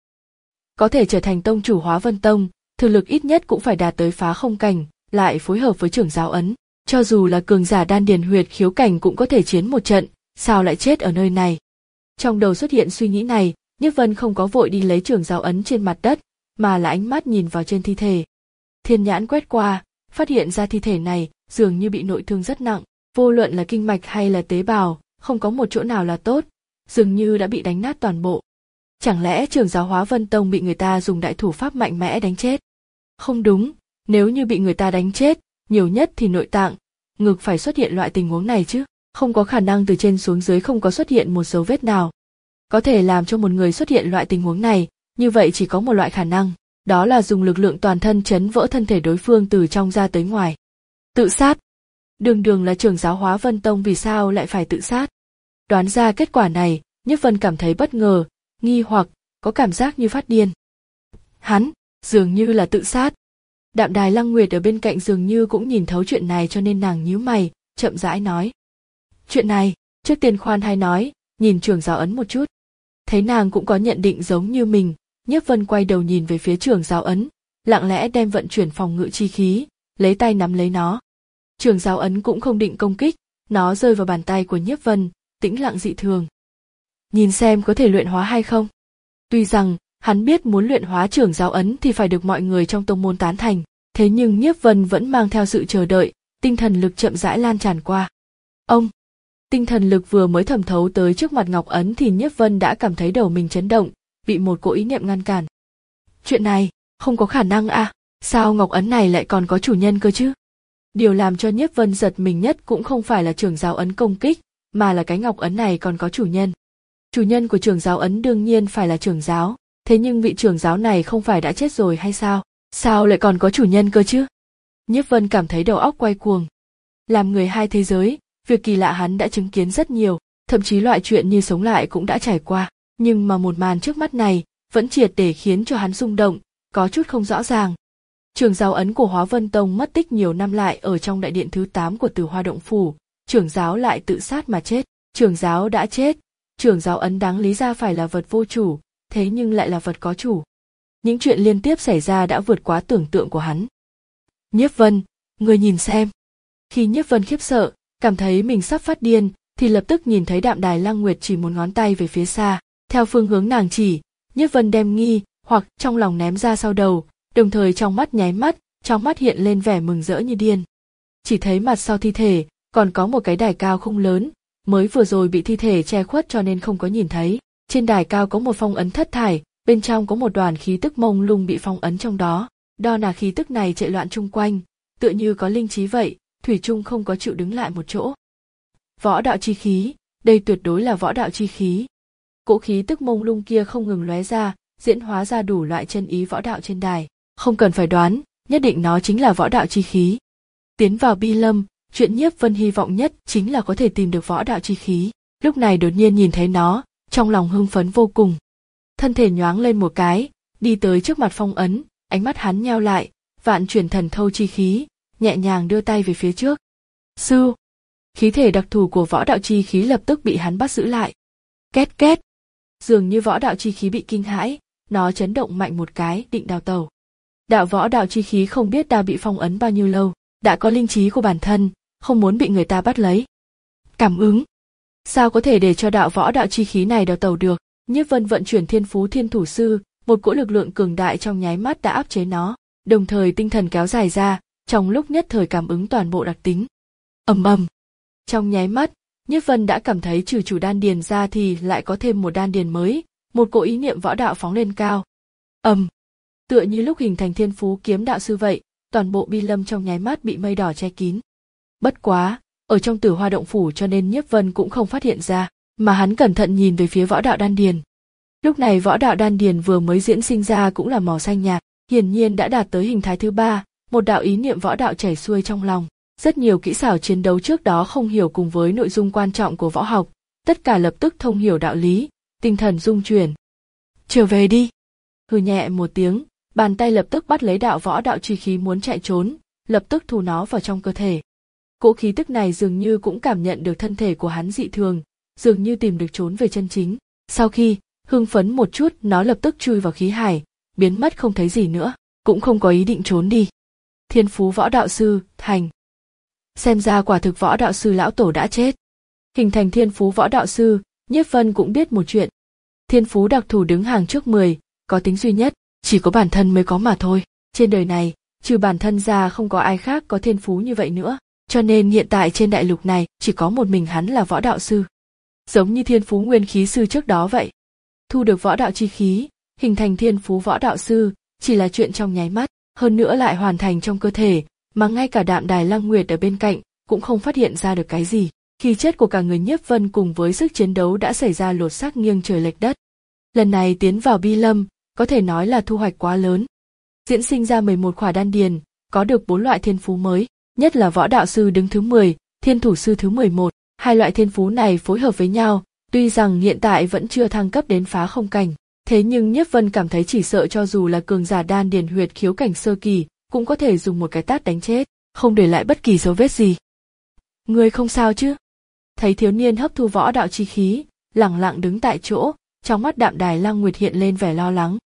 Speaker 1: Có thể trở thành tông chủ Hóa Vân Tông, thực lực ít nhất cũng phải đạt tới phá không cảnh, lại phối hợp với trưởng giáo ấn, cho dù là cường giả đan điền huyệt khiếu cảnh cũng có thể chiến một trận, sao lại chết ở nơi này? Trong đầu xuất hiện suy nghĩ này, Nhiếp Vân không có vội đi lấy trưởng giáo ấn trên mặt đất, mà là ánh mắt nhìn vào trên thi thể. Thiên nhãn quét qua, phát hiện ra thi thể này dường như bị nội thương rất nặng, vô luận là kinh mạch hay là tế bào, không có một chỗ nào là tốt, dường như đã bị đánh nát toàn bộ. Chẳng lẽ trưởng giáo Hóa Vân Tông bị người ta dùng đại thủ pháp mạnh mẽ đánh chết? Không đúng, nếu như bị người ta đánh chết, nhiều nhất thì nội tạng, ngực phải xuất hiện loại tình huống này chứ, không có khả năng từ trên xuống dưới không có xuất hiện một dấu vết nào. Có thể làm cho một người xuất hiện loại tình huống này, như vậy chỉ có một loại khả năng, đó là dùng lực lượng toàn thân chấn vỡ thân thể đối phương từ trong ra tới ngoài. Tự sát. Đường đường là trưởng giáo Hóa Vân Tông vì sao lại phải tự sát? Đoán ra kết quả này, Nhiếp Vân cảm thấy bất ngờ, nghi hoặc, có cảm giác như phát điên. Hắn, dường như là tự sát. Đạm Đài Lăng Nguyệt ở bên cạnh dường như cũng nhìn thấu chuyện này cho nên nàng nhíu mày, chậm rãi nói. Chuyện này, trước tiên khoan hay nói, nhìn trưởng giáo ấn một chút. Thấy nàng cũng có nhận định giống như mình, Nhiếp Vân quay đầu nhìn về phía trưởng giáo ấn, lặng lẽ đem vận chuyển phòng ngự chi khí, lấy tay nắm lấy nó. Trưởng giáo ấn cũng không định công kích, nó rơi vào bàn tay của Nhiếp Vân, tĩnh lặng dị thường. Nhìn xem có thể luyện hóa hay không. Tuy rằng, hắn biết muốn luyện hóa trưởng giáo ấn thì phải được mọi người trong tông môn tán thành, thế nhưng Nhiếp Vân vẫn mang theo sự chờ đợi, tinh thần lực chậm rãi lan tràn qua. Ông! Tinh thần lực vừa mới thẩm thấu tới trước mặt ngọc ấn thì Nhiếp Vân đã cảm thấy đầu mình chấn động, bị một cỗ ý niệm ngăn cản. Chuyện này, không có khả năng à, sao ngọc ấn này lại còn có chủ nhân cơ chứ? Điều làm cho Nhiếp Vân giật mình nhất cũng không phải là trưởng giáo ấn công kích, mà là cái ngọc ấn này còn có chủ nhân. Chủ nhân của trưởng giáo ấn đương nhiên phải là trưởng giáo, thế nhưng vị trưởng giáo này không phải đã chết rồi hay sao? Sao lại còn có chủ nhân cơ chứ? Nhiếp Vân cảm thấy đầu óc quay cuồng. Làm người hai thế giới, việc kỳ lạ hắn đã chứng kiến rất nhiều, thậm chí loại chuyện như sống lại cũng đã trải qua, nhưng mà một màn trước mắt này vẫn triệt để khiến cho hắn rung động, có chút không rõ ràng. Trưởng giáo ấn của Hóa Vân Tông mất tích nhiều năm lại ở trong đại điện thứ tám của Tử Hoa Động Phủ, trưởng giáo lại tự sát mà chết, trưởng giáo đã chết, trưởng giáo ấn đáng lý ra phải là vật vô chủ, thế nhưng lại là vật có chủ. Những chuyện liên tiếp xảy ra đã vượt quá tưởng tượng của hắn. Nhiếp Vân, ngươi nhìn xem. Khi Nhiếp Vân khiếp sợ, cảm thấy mình sắp phát điên, thì lập tức nhìn thấy Đạm Đài Lăng Nguyệt chỉ một ngón tay về phía xa, theo phương hướng nàng chỉ, Nhiếp Vân đem nghi hoặc trong lòng ném ra sau đầu, đồng thời trong mắt nháy mắt, trong mắt hiện lên vẻ mừng rỡ như điên. Chỉ thấy mặt sau thi thể, còn có một cái đài cao không lớn, mới vừa rồi bị thi thể che khuất cho nên không có nhìn thấy. Trên đài cao có một phong ấn thất thải, bên trong có một đoàn khí tức mông lung bị phong ấn trong đó, đo là khí tức này chạy loạn chung quanh, tựa như có linh trí vậy, thủy chung không có chịu đứng lại một chỗ. Võ đạo chi khí, đây tuyệt đối là võ đạo chi khí. Cỗ khí tức mông lung kia không ngừng lóe ra, diễn hóa ra đủ loại chân ý võ đạo trên đài, không cần phải đoán, nhất định nó chính là võ đạo chi khí. Tiến vào Bi Lâm, chuyện Nhiếp Vân hy vọng nhất chính là có thể tìm được võ đạo chi khí. Lúc này đột nhiên nhìn thấy nó, trong lòng hưng phấn vô cùng. Thân thể nhoáng lên một cái, đi tới trước mặt phong ấn, ánh mắt hắn nheo lại, vạn chuyển thần thâu chi khí, nhẹ nhàng đưa tay về phía trước. Sư, khí thể đặc thù của võ đạo chi khí lập tức bị hắn bắt giữ lại. Két két, dường như võ đạo chi khí bị kinh hãi, nó chấn động mạnh một cái, định đào tẩu. Đạo võ đạo chi khí không biết đã bị phong ấn bao nhiêu lâu, đã có linh trí của bản thân, không muốn bị người ta bắt lấy. Cảm ứng, sao có thể để cho đạo võ đạo chi khí này đào tẩu được? Nhiếp Vân vận chuyển Thiên Phú Thiên Thủ Sư, một cỗ lực lượng cường đại trong nháy mắt đã áp chế nó, đồng thời tinh thần kéo dài ra, trong lúc nhất thời cảm ứng toàn bộ đặc tính. Ầm ầm, trong nháy mắt, Nhiếp Vân đã cảm thấy trừ chủ đan điền ra thì lại có thêm một đan điền mới, một cỗ ý niệm võ đạo phóng lên cao. Ầm, tựa như lúc hình thành Thiên Phú Kiếm Đạo Sư vậy, toàn bộ Bi Lâm trong nháy mắt bị mây đỏ che kín. Bất quá, ở trong Tử Hoa động phủ cho nên Nhiếp Vân cũng không phát hiện ra, mà hắn cẩn thận nhìn về phía võ đạo đan điền. Lúc này võ đạo đan điền vừa mới diễn sinh ra cũng là màu xanh nhạt, hiển nhiên đã đạt tới hình thái thứ ba, một đạo ý niệm võ đạo chảy xuôi trong lòng. Rất nhiều kỹ xảo chiến đấu trước đó không hiểu cùng với nội dung quan trọng của võ học, tất cả lập tức thông hiểu đạo lý, tinh thần rung chuyển. Trở về đi. Hừ nhẹ một tiếng, bàn tay lập tức bắt lấy đạo võ đạo chi khí muốn chạy trốn, lập tức thu nó vào trong cơ thể. Cỗ khí tức này dường như cũng cảm nhận được thân thể của hắn dị thường, dường như tìm được trốn về chân chính. Sau khi hưng phấn một chút, nó lập tức chui vào khí hải, biến mất không thấy gì nữa, cũng không có ý định trốn đi. Thiên Phú Võ Đạo Sư, thành. Xem ra quả thực võ đạo sư lão tổ đã chết. Hình thành Thiên Phú Võ Đạo Sư, Nhiếp Vân cũng biết một chuyện. Thiên phú đặc thù đứng hàng trước mười, có tính duy nhất, chỉ có bản thân mới có mà thôi. Trên đời này, trừ bản thân ra không có ai khác có thiên phú như vậy nữa, cho nên hiện tại trên đại lục này chỉ có một mình hắn là võ đạo sư. Giống như Thiên Phú Nguyên Khí Sư trước đó vậy. Thu được võ đạo chi khí, hình thành Thiên Phú Võ Đạo Sư, chỉ là chuyện trong nháy mắt, hơn nữa lại hoàn thành trong cơ thể, mà ngay cả Đạm Đài Lăng Nguyệt ở bên cạnh cũng không phát hiện ra được cái gì. Khí chất của cả người Nhiếp Vân cùng với sức chiến đấu đã xảy ra lột xác nghiêng trời lệch đất. Lần này tiến vào Bi Lâm, có thể nói là thu hoạch quá lớn. Diễn sinh ra mười một khỏa đan điền, có được bốn loại thiên phú mới, nhất là võ đạo sư đứng thứ mười, thiên thủ sư thứ mười một, hai loại thiên phú này phối hợp với nhau, tuy rằng hiện tại vẫn chưa thăng cấp đến phá không cảnh, thế nhưng Nhiếp Vân cảm thấy chỉ sợ cho dù là cường giả đan điền huyệt khiếu cảnh sơ kỳ, cũng có thể dùng một cái tát đánh chết, không để lại bất kỳ dấu vết gì. Ngươi không sao chứ? Thấy thiếu niên hấp thu võ đạo chi khí, lẳng lặng đứng tại chỗ, trong mắt Đạm Đài Lăng Nguyệt hiện lên vẻ lo lắng.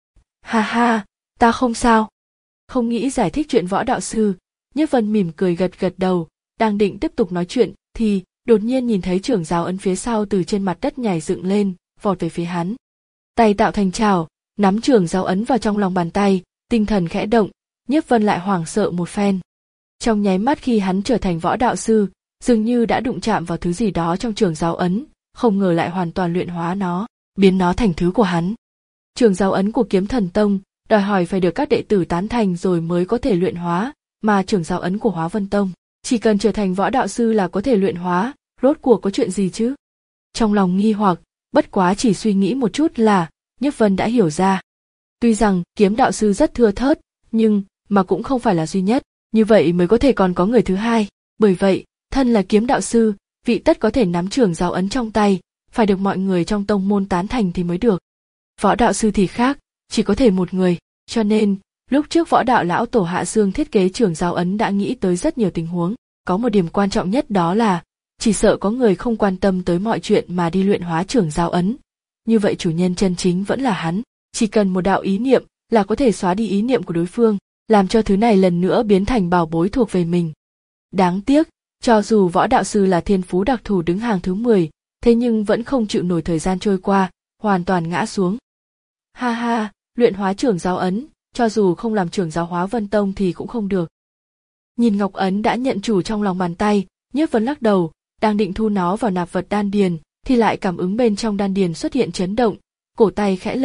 Speaker 1: Ha ha, ta không sao. Không nghĩ giải thích chuyện võ đạo sư, Nhiếp Vân mỉm cười gật gật đầu, đang định tiếp tục nói chuyện, thì đột nhiên nhìn thấy trưởng giáo ấn phía sau từ trên mặt đất nhảy dựng lên, vọt về phía hắn. Tay tạo thành chảo, nắm trưởng giáo ấn vào trong lòng bàn tay, tinh thần khẽ động, Nhiếp Vân lại hoảng sợ một phen. Trong nháy mắt khi hắn trở thành võ đạo sư, dường như đã đụng chạm vào thứ gì đó trong trường giáo ấn, không ngờ lại hoàn toàn luyện hóa nó, biến nó thành thứ của hắn. Trường giáo ấn của Kiếm Thần Tông đòi hỏi phải được các đệ tử tán thành rồi mới có thể luyện hóa, mà trường giáo ấn của Hóa Vân Tông, chỉ cần trở thành võ đạo sư là có thể luyện hóa, rốt cuộc có chuyện gì chứ? Trong lòng nghi hoặc, bất quá chỉ suy nghĩ một chút là, Nhiếp Vân đã hiểu ra. Tuy rằng kiếm đạo sư rất thưa thớt, nhưng mà cũng không phải là duy nhất, như vậy mới có thể còn có người thứ hai. Bởi vậy, thân là kiếm đạo sư, vị tất có thể nắm trường giáo ấn trong tay, phải được mọi người trong tông môn tán thành thì mới được. Võ đạo sư thì khác, chỉ có thể một người, cho nên, lúc trước võ đạo lão tổ Hạ Dương thiết kế trường giáo ấn đã nghĩ tới rất nhiều tình huống, có một điểm quan trọng nhất đó là, chỉ sợ có người không quan tâm tới mọi chuyện mà đi luyện hóa trường giáo ấn. Như vậy chủ nhân chân chính vẫn là hắn, chỉ cần một đạo ý niệm là có thể xóa đi ý niệm của đối phương, làm cho thứ này lần nữa biến thành bảo bối thuộc về mình. Đáng tiếc, cho dù võ đạo sư là thiên phú đặc thù đứng hàng thứ mười, thế nhưng vẫn không chịu nổi thời gian trôi qua, hoàn toàn ngã xuống. Ha ha, luyện hóa trưởng giáo ấn, cho dù không làm trưởng giáo Hóa Vân Tông thì cũng không được. Nhìn ngọc ấn đã nhận chủ trong lòng bàn tay, Nhiếp Vân lắc đầu, đang định thu nó vào nạp vật đan điền, thì lại cảm ứng bên trong đan điền xuất hiện chấn động, cổ tay khẽ lật,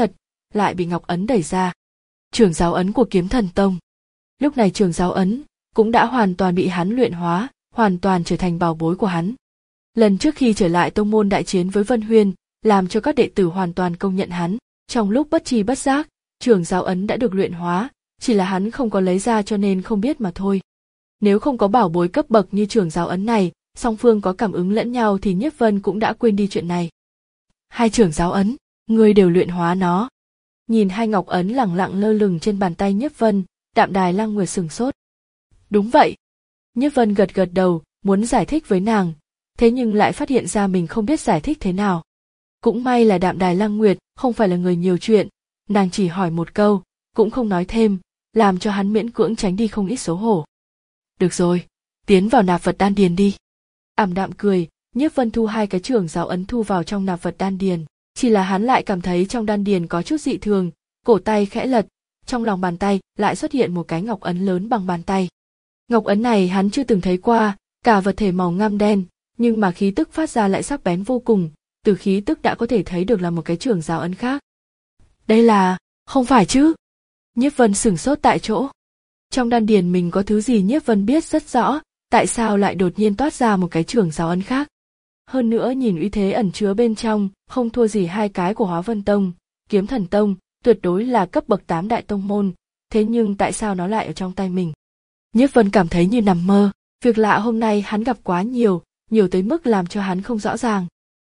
Speaker 1: lại bị ngọc ấn đẩy ra. Trường giáo ấn của Kiếm Thần Tông. Lúc này trường giáo ấn cũng đã hoàn toàn bị hắn luyện hóa, hoàn toàn trở thành bảo bối của hắn. Lần trước khi trở lại tông môn đại chiến với Vân Huyên, làm cho các đệ tử hoàn toàn công nhận hắn. Trong lúc bất tri bất giác, trường giáo ấn đã được luyện hóa, chỉ là hắn không có lấy ra cho nên không biết mà thôi. Nếu không có bảo bối cấp bậc như trường giáo ấn này, song phương có cảm ứng lẫn nhau thì Nhiếp Vân cũng đã quên đi chuyện này. Hai trường giáo ấn, ngươi đều luyện hóa nó. Nhìn hai ngọc ấn lẳng lặng lơ lửng trên bàn tay Nhiếp Vân, Đạm Đài Lăng Nguyệt sửng sốt. Đúng vậy. Nhiếp Vân gật gật đầu, muốn giải thích với nàng, thế nhưng lại phát hiện ra mình không biết giải thích thế nào. Cũng may là Đạm Đài Lăng Nguyệt không phải là người nhiều chuyện, nàng chỉ hỏi một câu, cũng không nói thêm, làm cho hắn miễn cưỡng tránh đi không ít xấu hổ. Được rồi, tiến vào nạp vật đan điền đi. Ảm đạm cười, Nhiếp Vân thu hai cái trường giáo ấn thu vào trong nạp vật đan điền, chỉ là hắn lại cảm thấy trong đan điền có chút dị thường, cổ tay khẽ lật, trong lòng bàn tay lại xuất hiện một cái ngọc ấn lớn bằng bàn tay. Ngọc ấn này hắn chưa từng thấy qua, cả vật thể màu ngăm đen, nhưng mà khí tức phát ra lại sắc bén vô cùng, từ khí tức đã có thể thấy được là một cái trường giáo ấn khác. Đây là, không phải chứ? Nhiếp Vân sửng sốt tại chỗ. Trong đan điền mình có thứ gì Nhiếp Vân biết rất rõ, tại sao lại đột nhiên toát ra một cái trường giáo ấn khác? Hơn nữa nhìn uy thế ẩn chứa bên trong, không thua gì hai cái của Hóa Vân Tông, Kiếm Thần Tông, tuyệt đối là cấp bậc tám đại tông môn, thế nhưng tại sao nó lại ở trong tay mình? Nhiếp Vân cảm thấy như nằm mơ, việc lạ hôm nay hắn gặp quá nhiều, nhiều tới mức làm cho hắn không rõ ràng.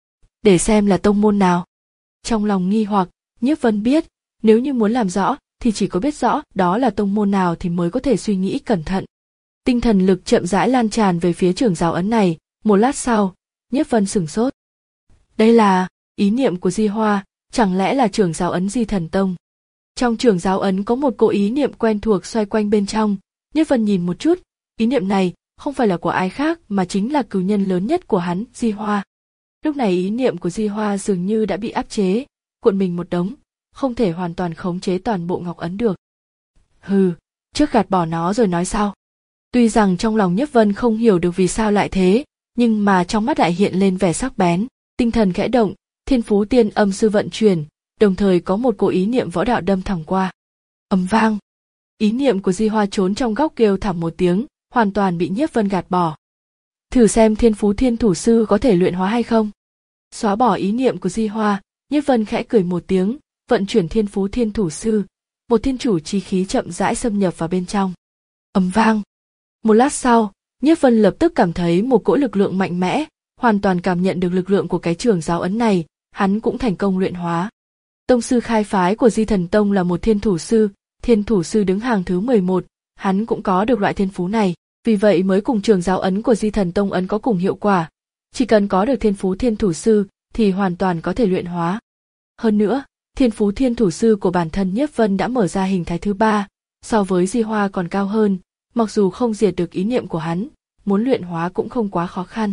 Speaker 1: Để xem là tông môn nào. Trong lòng nghi hoặc, Nhiếp Vân biết, nếu như muốn làm rõ, thì chỉ có biết rõ đó là tông môn nào thì mới có thể suy nghĩ cẩn thận. Tinh thần lực chậm rãi lan tràn về phía trường giáo ấn này, một lát sau, Nhiếp Vân sửng sốt. Đây là ý niệm của Di Hoa, chẳng lẽ là trường giáo ấn Di Thần Tông? Trong trường giáo ấn có một cỗ ý niệm quen thuộc xoay quanh bên trong, Nhiếp Vân nhìn một chút, ý niệm này không phải là của ai khác mà chính là cừu nhân lớn nhất của hắn, Di Hoa. Lúc này ý niệm của Di Hoa dường như đã bị áp chế, cuộn mình một đống, không thể hoàn toàn khống chế toàn bộ ngọc ấn được. Hừ, trước gạt bỏ nó rồi nói sau. Tuy rằng trong lòng Nhiếp Vân không hiểu được vì sao lại thế, nhưng mà trong mắt lại hiện lên vẻ sắc bén, tinh thần khẽ động, Thiên Phú Tiên Âm Sư vận chuyển, đồng thời có một cỗ ý niệm võ đạo đâm thẳng qua. Ầm vang, ý niệm của Di Hoa trốn trong góc kêu thảm một tiếng, hoàn toàn bị Nhiếp Vân gạt bỏ. Thử xem Thiên Phú Thiên Thủ Sư có thể luyện hóa hay không. Xóa bỏ ý niệm của Di Hoa, Nhiếp Vân khẽ cười một tiếng, vận chuyển Thiên Phú Thiên Thủ Sư, một thiên chủ chi khí chậm rãi xâm nhập vào bên trong. Ầm vang. Một lát sau, Nhiếp Vân lập tức cảm thấy một cỗ lực lượng mạnh mẽ, hoàn toàn cảm nhận được lực lượng của cái trường giáo ấn này, hắn cũng thành công luyện hóa. Tông sư khai phái của Di Thần Tông là một thiên thủ sư, thiên thủ sư đứng hàng thứ mười một, hắn cũng có được loại thiên phú này, vì vậy mới cùng trường giáo ấn của Di Thần Tông ấn có cùng hiệu quả. Chỉ cần có được thiên phú thiên thủ sư thì hoàn toàn có thể luyện hóa. Hơn nữa, thiên phú thiên thủ sư của bản thân Nhiếp Vân đã mở ra hình thái thứ ba, so với Di Hoa còn cao hơn, mặc dù không diệt được ý niệm của hắn, muốn luyện hóa cũng không quá khó khăn.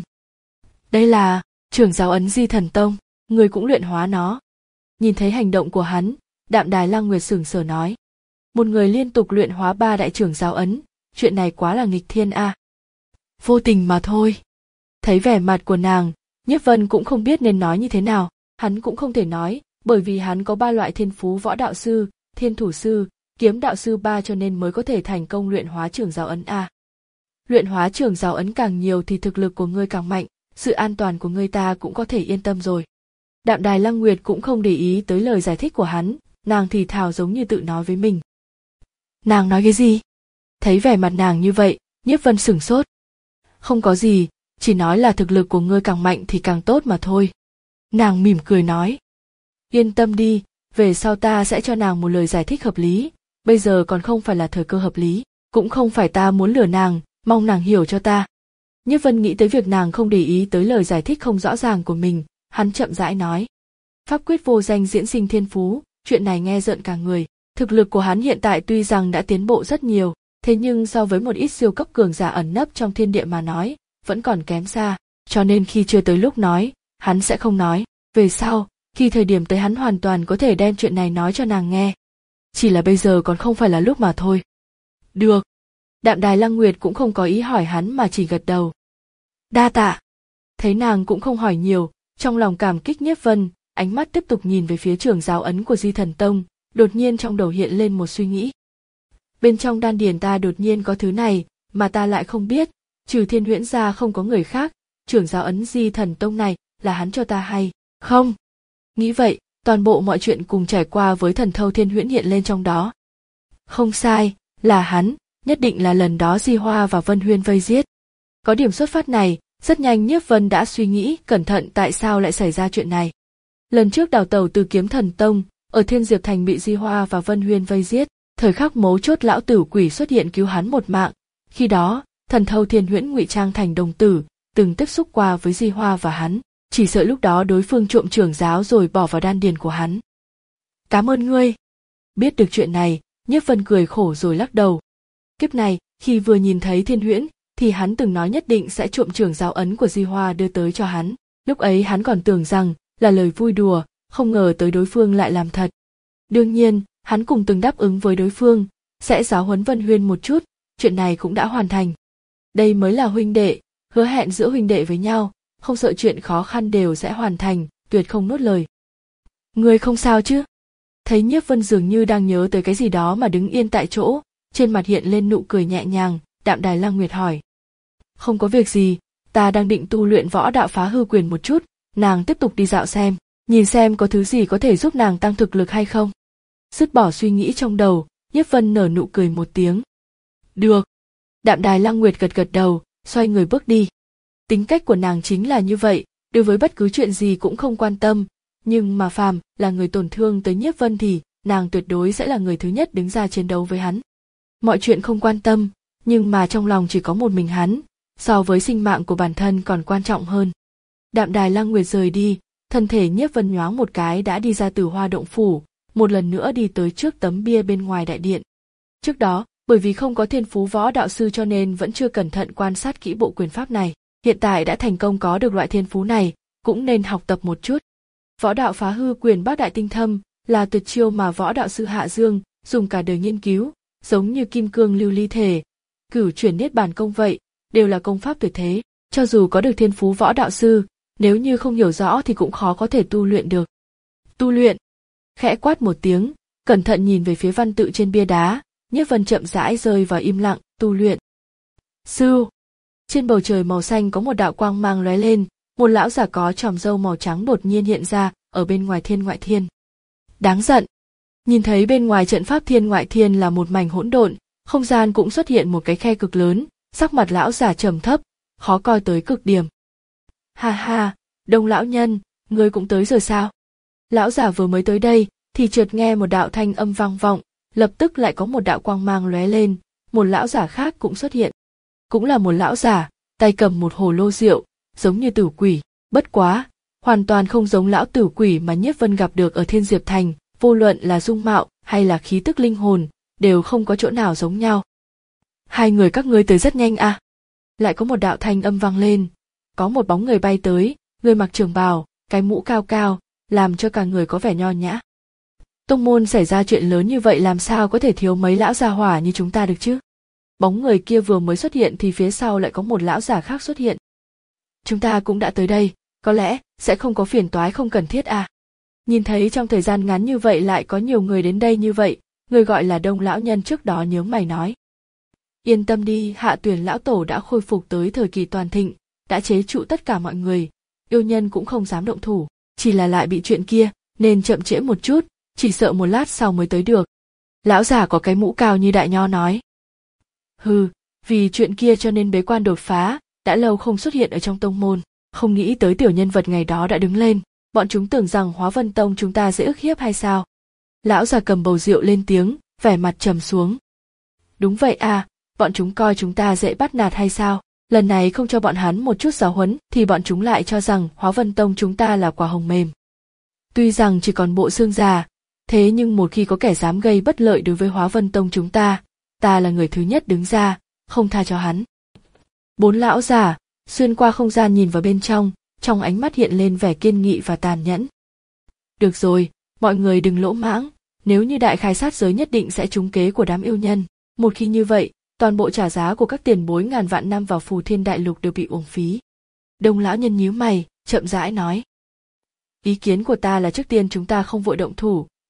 Speaker 1: Đây là trường giáo ấn Di Thần Tông, người cũng luyện hóa nó. Nhìn thấy hành động của hắn, Đạm Đài Lăng Nguyệt sửng sờ nói. Một người liên tục luyện hóa ba đại trưởng giáo ấn, chuyện này quá là nghịch thiên a. À. Vô tình mà thôi. Thấy vẻ mặt của nàng, Nhiếp Vân cũng không biết nên nói như thế nào, hắn cũng không thể nói, bởi vì hắn có ba loại thiên phú võ đạo sư, thiên thủ sư, kiếm đạo sư ba cho nên mới có thể thành công luyện hóa trưởng giáo ấn a. À. Luyện hóa trưởng giáo ấn càng nhiều thì thực lực của ngươi càng mạnh, sự an toàn của ngươi ta cũng có thể yên tâm rồi. Đạm Đài Lăng Nguyệt cũng không để ý tới lời giải thích của hắn, nàng thì thào giống như tự nói với mình. Nàng nói cái gì? Thấy vẻ mặt nàng như vậy, Nhiếp Vân sửng sốt. Không có gì, chỉ nói là thực lực của ngươi càng mạnh thì càng tốt mà thôi. Nàng mỉm cười nói. Yên tâm đi, về sau ta sẽ cho nàng một lời giải thích hợp lý, bây giờ còn không phải là thời cơ hợp lý, cũng không phải ta muốn lừa nàng, mong nàng hiểu cho ta. Nhiếp Vân nghĩ tới việc nàng không để ý tới lời giải thích không rõ ràng của mình, hắn chậm rãi nói. Pháp quyết vô danh diễn sinh thiên phú, chuyện này nghe rợn cả người. Thực lực của hắn hiện tại tuy rằng đã tiến bộ rất nhiều, thế nhưng so với một ít siêu cấp cường giả ẩn nấp trong thiên địa mà nói, vẫn còn kém xa, cho nên khi chưa tới lúc nói, hắn sẽ không nói. Về sau, khi thời điểm tới hắn hoàn toàn có thể đem chuyện này nói cho nàng nghe. Chỉ là bây giờ còn không phải là lúc mà thôi. Được. Đạm Đài Lăng Nguyệt cũng không có ý hỏi hắn mà chỉ gật đầu. Đa tạ. Thấy nàng cũng không hỏi nhiều, trong lòng cảm kích Nhiếp Vân, ánh mắt tiếp tục nhìn về phía trường giáo ấn của Di Thần Tông, đột nhiên trong đầu hiện lên một suy nghĩ. Bên trong đan điền ta đột nhiên có thứ này, mà ta lại không biết, trừ Thiên Huyễn ra không có người khác, trưởng giáo ấn Di Thần Tông này là hắn cho ta hay không? Nghĩ vậy, toàn bộ mọi chuyện cùng trải qua với thần thâu Thiên Huyễn hiện lên trong đó. Không sai, là hắn, nhất định là lần đó Di Hoa và Vân Huyên vây giết. Có điểm xuất phát này, rất nhanh Nhiếp Vân đã suy nghĩ cẩn thận tại sao lại xảy ra chuyện này. Lần trước đào tẩu từ Kiếm Thần Tông, ở Thiên Diệp Thành bị Di Hoa và Vân Huyên vây giết, thời khắc mấu chốt lão tử quỷ xuất hiện cứu hắn một mạng. Khi đó, thần thâu Thiên Huyễn ngụy trang thành đồng tử, từng tiếp xúc qua với Di Hoa và hắn, chỉ sợ lúc đó đối phương trộm trưởng giáo rồi bỏ vào đan điền của hắn. Cảm ơn ngươi. Biết được chuyện này, Nhiếp Vân cười khổ rồi lắc đầu. Kiếp này, khi vừa nhìn thấy Thiên Huyễn, thì hắn từng nói nhất định sẽ trộm trưởng giáo ấn của Di Hoa đưa tới cho hắn. Lúc ấy hắn còn tưởng rằng là lời vui đùa, không ngờ tới đối phương lại làm thật. Đương nhiên, hắn cùng từng đáp ứng với đối phương, sẽ giáo huấn Vân Huyên một chút, chuyện này cũng đã hoàn thành. Đây mới là huynh đệ, hứa hẹn giữa huynh đệ với nhau, không sợ chuyện khó khăn đều sẽ hoàn thành, tuyệt không nuốt lời. Ngươi không sao chứ? Thấy Nhiếp Vân dường như đang nhớ tới cái gì đó mà đứng yên tại chỗ, trên mặt hiện lên nụ cười nhẹ nhàng, Đạm Đài Lăng Nguyệt hỏi. Không có việc gì, ta đang định tu luyện võ đạo phá hư quyền một chút, nàng tiếp tục đi dạo xem, nhìn xem có thứ gì có thể giúp nàng tăng thực lực hay không. Dứt bỏ suy nghĩ trong đầu, Nhiếp Vân nở nụ cười một tiếng. Được. Đạm Đài Lăng Nguyệt gật gật đầu, xoay người bước đi. Tính cách của nàng chính là như vậy, đối với bất cứ chuyện gì cũng không quan tâm, nhưng mà phàm là người tổn thương tới Nhiếp Vân thì nàng tuyệt đối sẽ là người thứ nhất đứng ra chiến đấu với hắn. Mọi chuyện không quan tâm, nhưng mà trong lòng chỉ có một mình hắn, so với sinh mạng của bản thân còn quan trọng hơn. Đạm Đài Lăng Nguyệt rời đi, thân thể Nhiếp Vân nhoáng một cái đã đi ra từ Hoa Động Phủ, một lần nữa đi tới trước tấm bia bên ngoài đại điện. Trước đó, bởi vì không có thiên phú võ đạo sư cho nên vẫn chưa cẩn thận quan sát kỹ bộ quyền pháp này, hiện tại đã thành công có được loại thiên phú này, cũng nên học tập một chút. Võ đạo phá hư quyền bát đại tinh thâm là tuyệt chiêu mà võ đạo sư Hạ Dương dùng cả đời nghiên cứu, giống như kim cương lưu ly thể, cửu chuyển niết bàn công vậy, đều là công pháp tuyệt thế, cho dù có được thiên phú võ đạo sư, nếu như không hiểu rõ thì cũng khó có thể tu luyện được. Tu luyện. Khẽ quát một tiếng, cẩn thận nhìn về phía văn tự trên bia đá, Nhiếp Vân chậm rãi rơi vào im lặng, tu luyện. Sư. Trên bầu trời màu xanh có một đạo quang mang lóe lên, một lão giả có chòm râu màu trắng đột nhiên hiện ra ở bên ngoài Thiên Ngoại Thiên. Đáng giận. Nhìn thấy bên ngoài trận pháp Thiên Ngoại Thiên là một mảnh hỗn độn, không gian cũng xuất hiện một cái khe cực lớn, sắc mặt lão giả trầm thấp, khó coi tới cực điểm. Ha ha, Đông lão nhân, ngươi cũng tới rồi sao? Lão giả vừa mới tới đây, thì chợt nghe một đạo thanh âm vang vọng, lập tức lại có một đạo quang mang lóe lên, một lão giả khác cũng xuất hiện. Cũng là một lão giả, tay cầm một hồ lô rượu, giống như tử quỷ, bất quá, hoàn toàn không giống lão tử quỷ mà Nhiếp Vân gặp được ở Thiên Diệp Thành, vô luận là dung mạo hay là khí tức linh hồn, đều không có chỗ nào giống nhau. Hai người các ngươi tới rất nhanh à? Lại có một đạo thanh âm vang lên, có một bóng người bay tới, người mặc trường bào, cái mũ cao cao, làm cho cả người có vẻ nho nhã. Tông môn xảy ra chuyện lớn như vậy làm sao có thể thiếu mấy lão gia hỏa như chúng ta được chứ? Bóng người kia vừa mới xuất hiện thì phía sau lại có một lão giả khác xuất hiện. Chúng ta cũng đã tới đây, có lẽ sẽ không có phiền toái không cần thiết à? Nhìn thấy trong thời gian ngắn như vậy lại có nhiều người đến đây như vậy, người gọi là Đông lão nhân trước đó nhướng mày nói. Yên tâm đi, Hạ Tuyển lão tổ đã khôi phục tới thời kỳ toàn thịnh, đã chế trụ tất cả mọi người, yêu nhân cũng không dám động thủ, chỉ là lại bị chuyện kia, nên chậm trễ một chút, chỉ sợ một lát sau mới tới được. Lão giả có cái mũ cao như đại nho nói. Hừ, vì chuyện kia cho nên bế quan đột phá, đã lâu không xuất hiện ở trong tông môn, không nghĩ tới tiểu nhân vật ngày đó đã đứng lên, bọn chúng tưởng rằng Hóa Vân Tông chúng ta dễ ức hiếp hay sao? Lão già cầm bầu rượu lên tiếng, vẻ mặt trầm xuống. Đúng vậy à, bọn chúng coi chúng ta dễ bắt nạt hay sao? Lần này không cho bọn hắn một chút giáo huấn thì bọn chúng lại cho rằng Hóa Vân Tông chúng ta là quả hồng mềm. Tuy rằng chỉ còn bộ xương già, thế nhưng một khi có kẻ dám gây bất lợi đối với Hóa Vân Tông chúng ta, ta là người thứ nhất đứng ra, không tha cho hắn. Bốn lão già xuyên qua không gian nhìn vào bên trong, trong ánh mắt hiện lên vẻ kiên nghị và tàn nhẫn. Được rồi, mọi người đừng lỗ mãng, nếu như đại khai sát giới nhất định sẽ trúng kế của đám yêu nhân. Một khi như vậy, toàn bộ trả giá của các tiền bối ngàn vạn năm vào Phù Thiên Đại Lục đều bị uổng phí. Đông lão nhân nhíu mày, chậm rãi nói. Ý kiến của ta là trước tiên chúng ta không vội động thủ,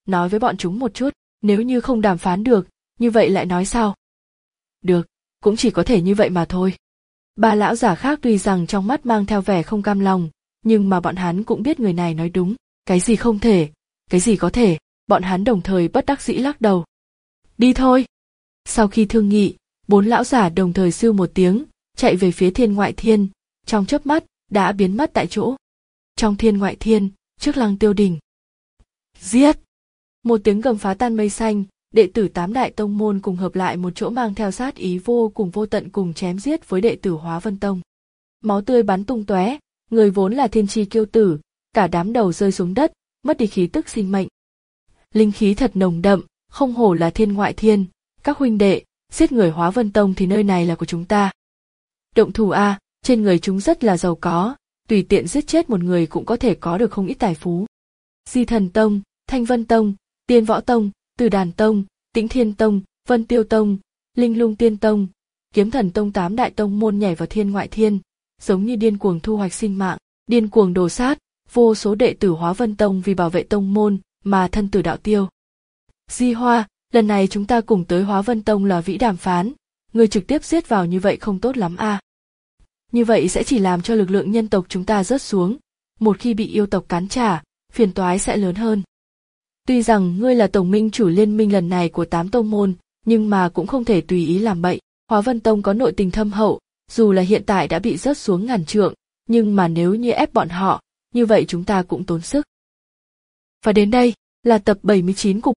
Speaker 1: nói với bọn chúng một chút, nếu như không đàm phán được, như vậy lại nói sao? Được, cũng chỉ có thể như vậy mà thôi. Ba lão giả khác tuy rằng trong mắt mang theo vẻ không cam lòng, nhưng mà bọn hắn cũng biết người này nói đúng, cái gì không thể, cái gì có thể, bọn hắn đồng thời bất đắc dĩ lắc đầu. Đi thôi. Sau khi thương nghị, bốn lão giả đồng thời sưu một tiếng, chạy về phía thiên ngoại thiên, trong chớp mắt, đã biến mất tại chỗ. Trong thiên ngoại thiên, trước lăng tiêu đỉnh. Giết! Một tiếng gầm phá tan mây xanh, đệ tử tám đại tông môn cùng hợp lại một chỗ mang theo sát ý vô cùng vô tận cùng chém giết với đệ tử Hóa Vân Tông. Máu tươi bắn tung tóe, người vốn là thiên chi kiêu tử, cả đám đầu rơi xuống đất, mất đi khí tức sinh mệnh. Linh khí thật nồng đậm, không hổ là thiên ngoại thiên, các huynh đệ, giết người Hóa Vân Tông thì nơi này là của chúng ta. Động thủ a, trên người chúng rất là giàu có, tùy tiện giết chết một người cũng có thể có được không ít tài phú. Di Thần Tông, Thanh Vân Tông, Tiên Võ Tông, Từ Đàn Tông, Tĩnh Thiên Tông, Vân Tiêu Tông, Linh Lung Tiên Tông, Kiếm Thần Tông tám đại tông môn nhảy vào thiên ngoại thiên, giống như điên cuồng thu hoạch sinh mạng, điên cuồng đồ sát, vô số đệ tử Hóa Vân Tông vì bảo vệ tông môn mà thân tử đạo tiêu. Di Hoa, lần này chúng ta cùng tới Hóa Vân Tông là vĩ đàm phán, ngươi trực tiếp giết vào như vậy không tốt lắm a. À. Như vậy sẽ chỉ làm cho lực lượng nhân tộc chúng ta rớt xuống, một khi bị yêu tộc cắn trả, phiền toái sẽ lớn hơn. Tuy rằng ngươi là tổng minh chủ liên minh lần này của tám tông môn, nhưng mà cũng không thể tùy ý làm bậy. Hóa Vân Tông có nội tình thâm hậu, dù là hiện tại đã bị rớt xuống ngàn trượng, nhưng mà nếu như ép bọn họ, như vậy chúng ta cũng tốn sức. Và đến đây là tập bảy mươi chín của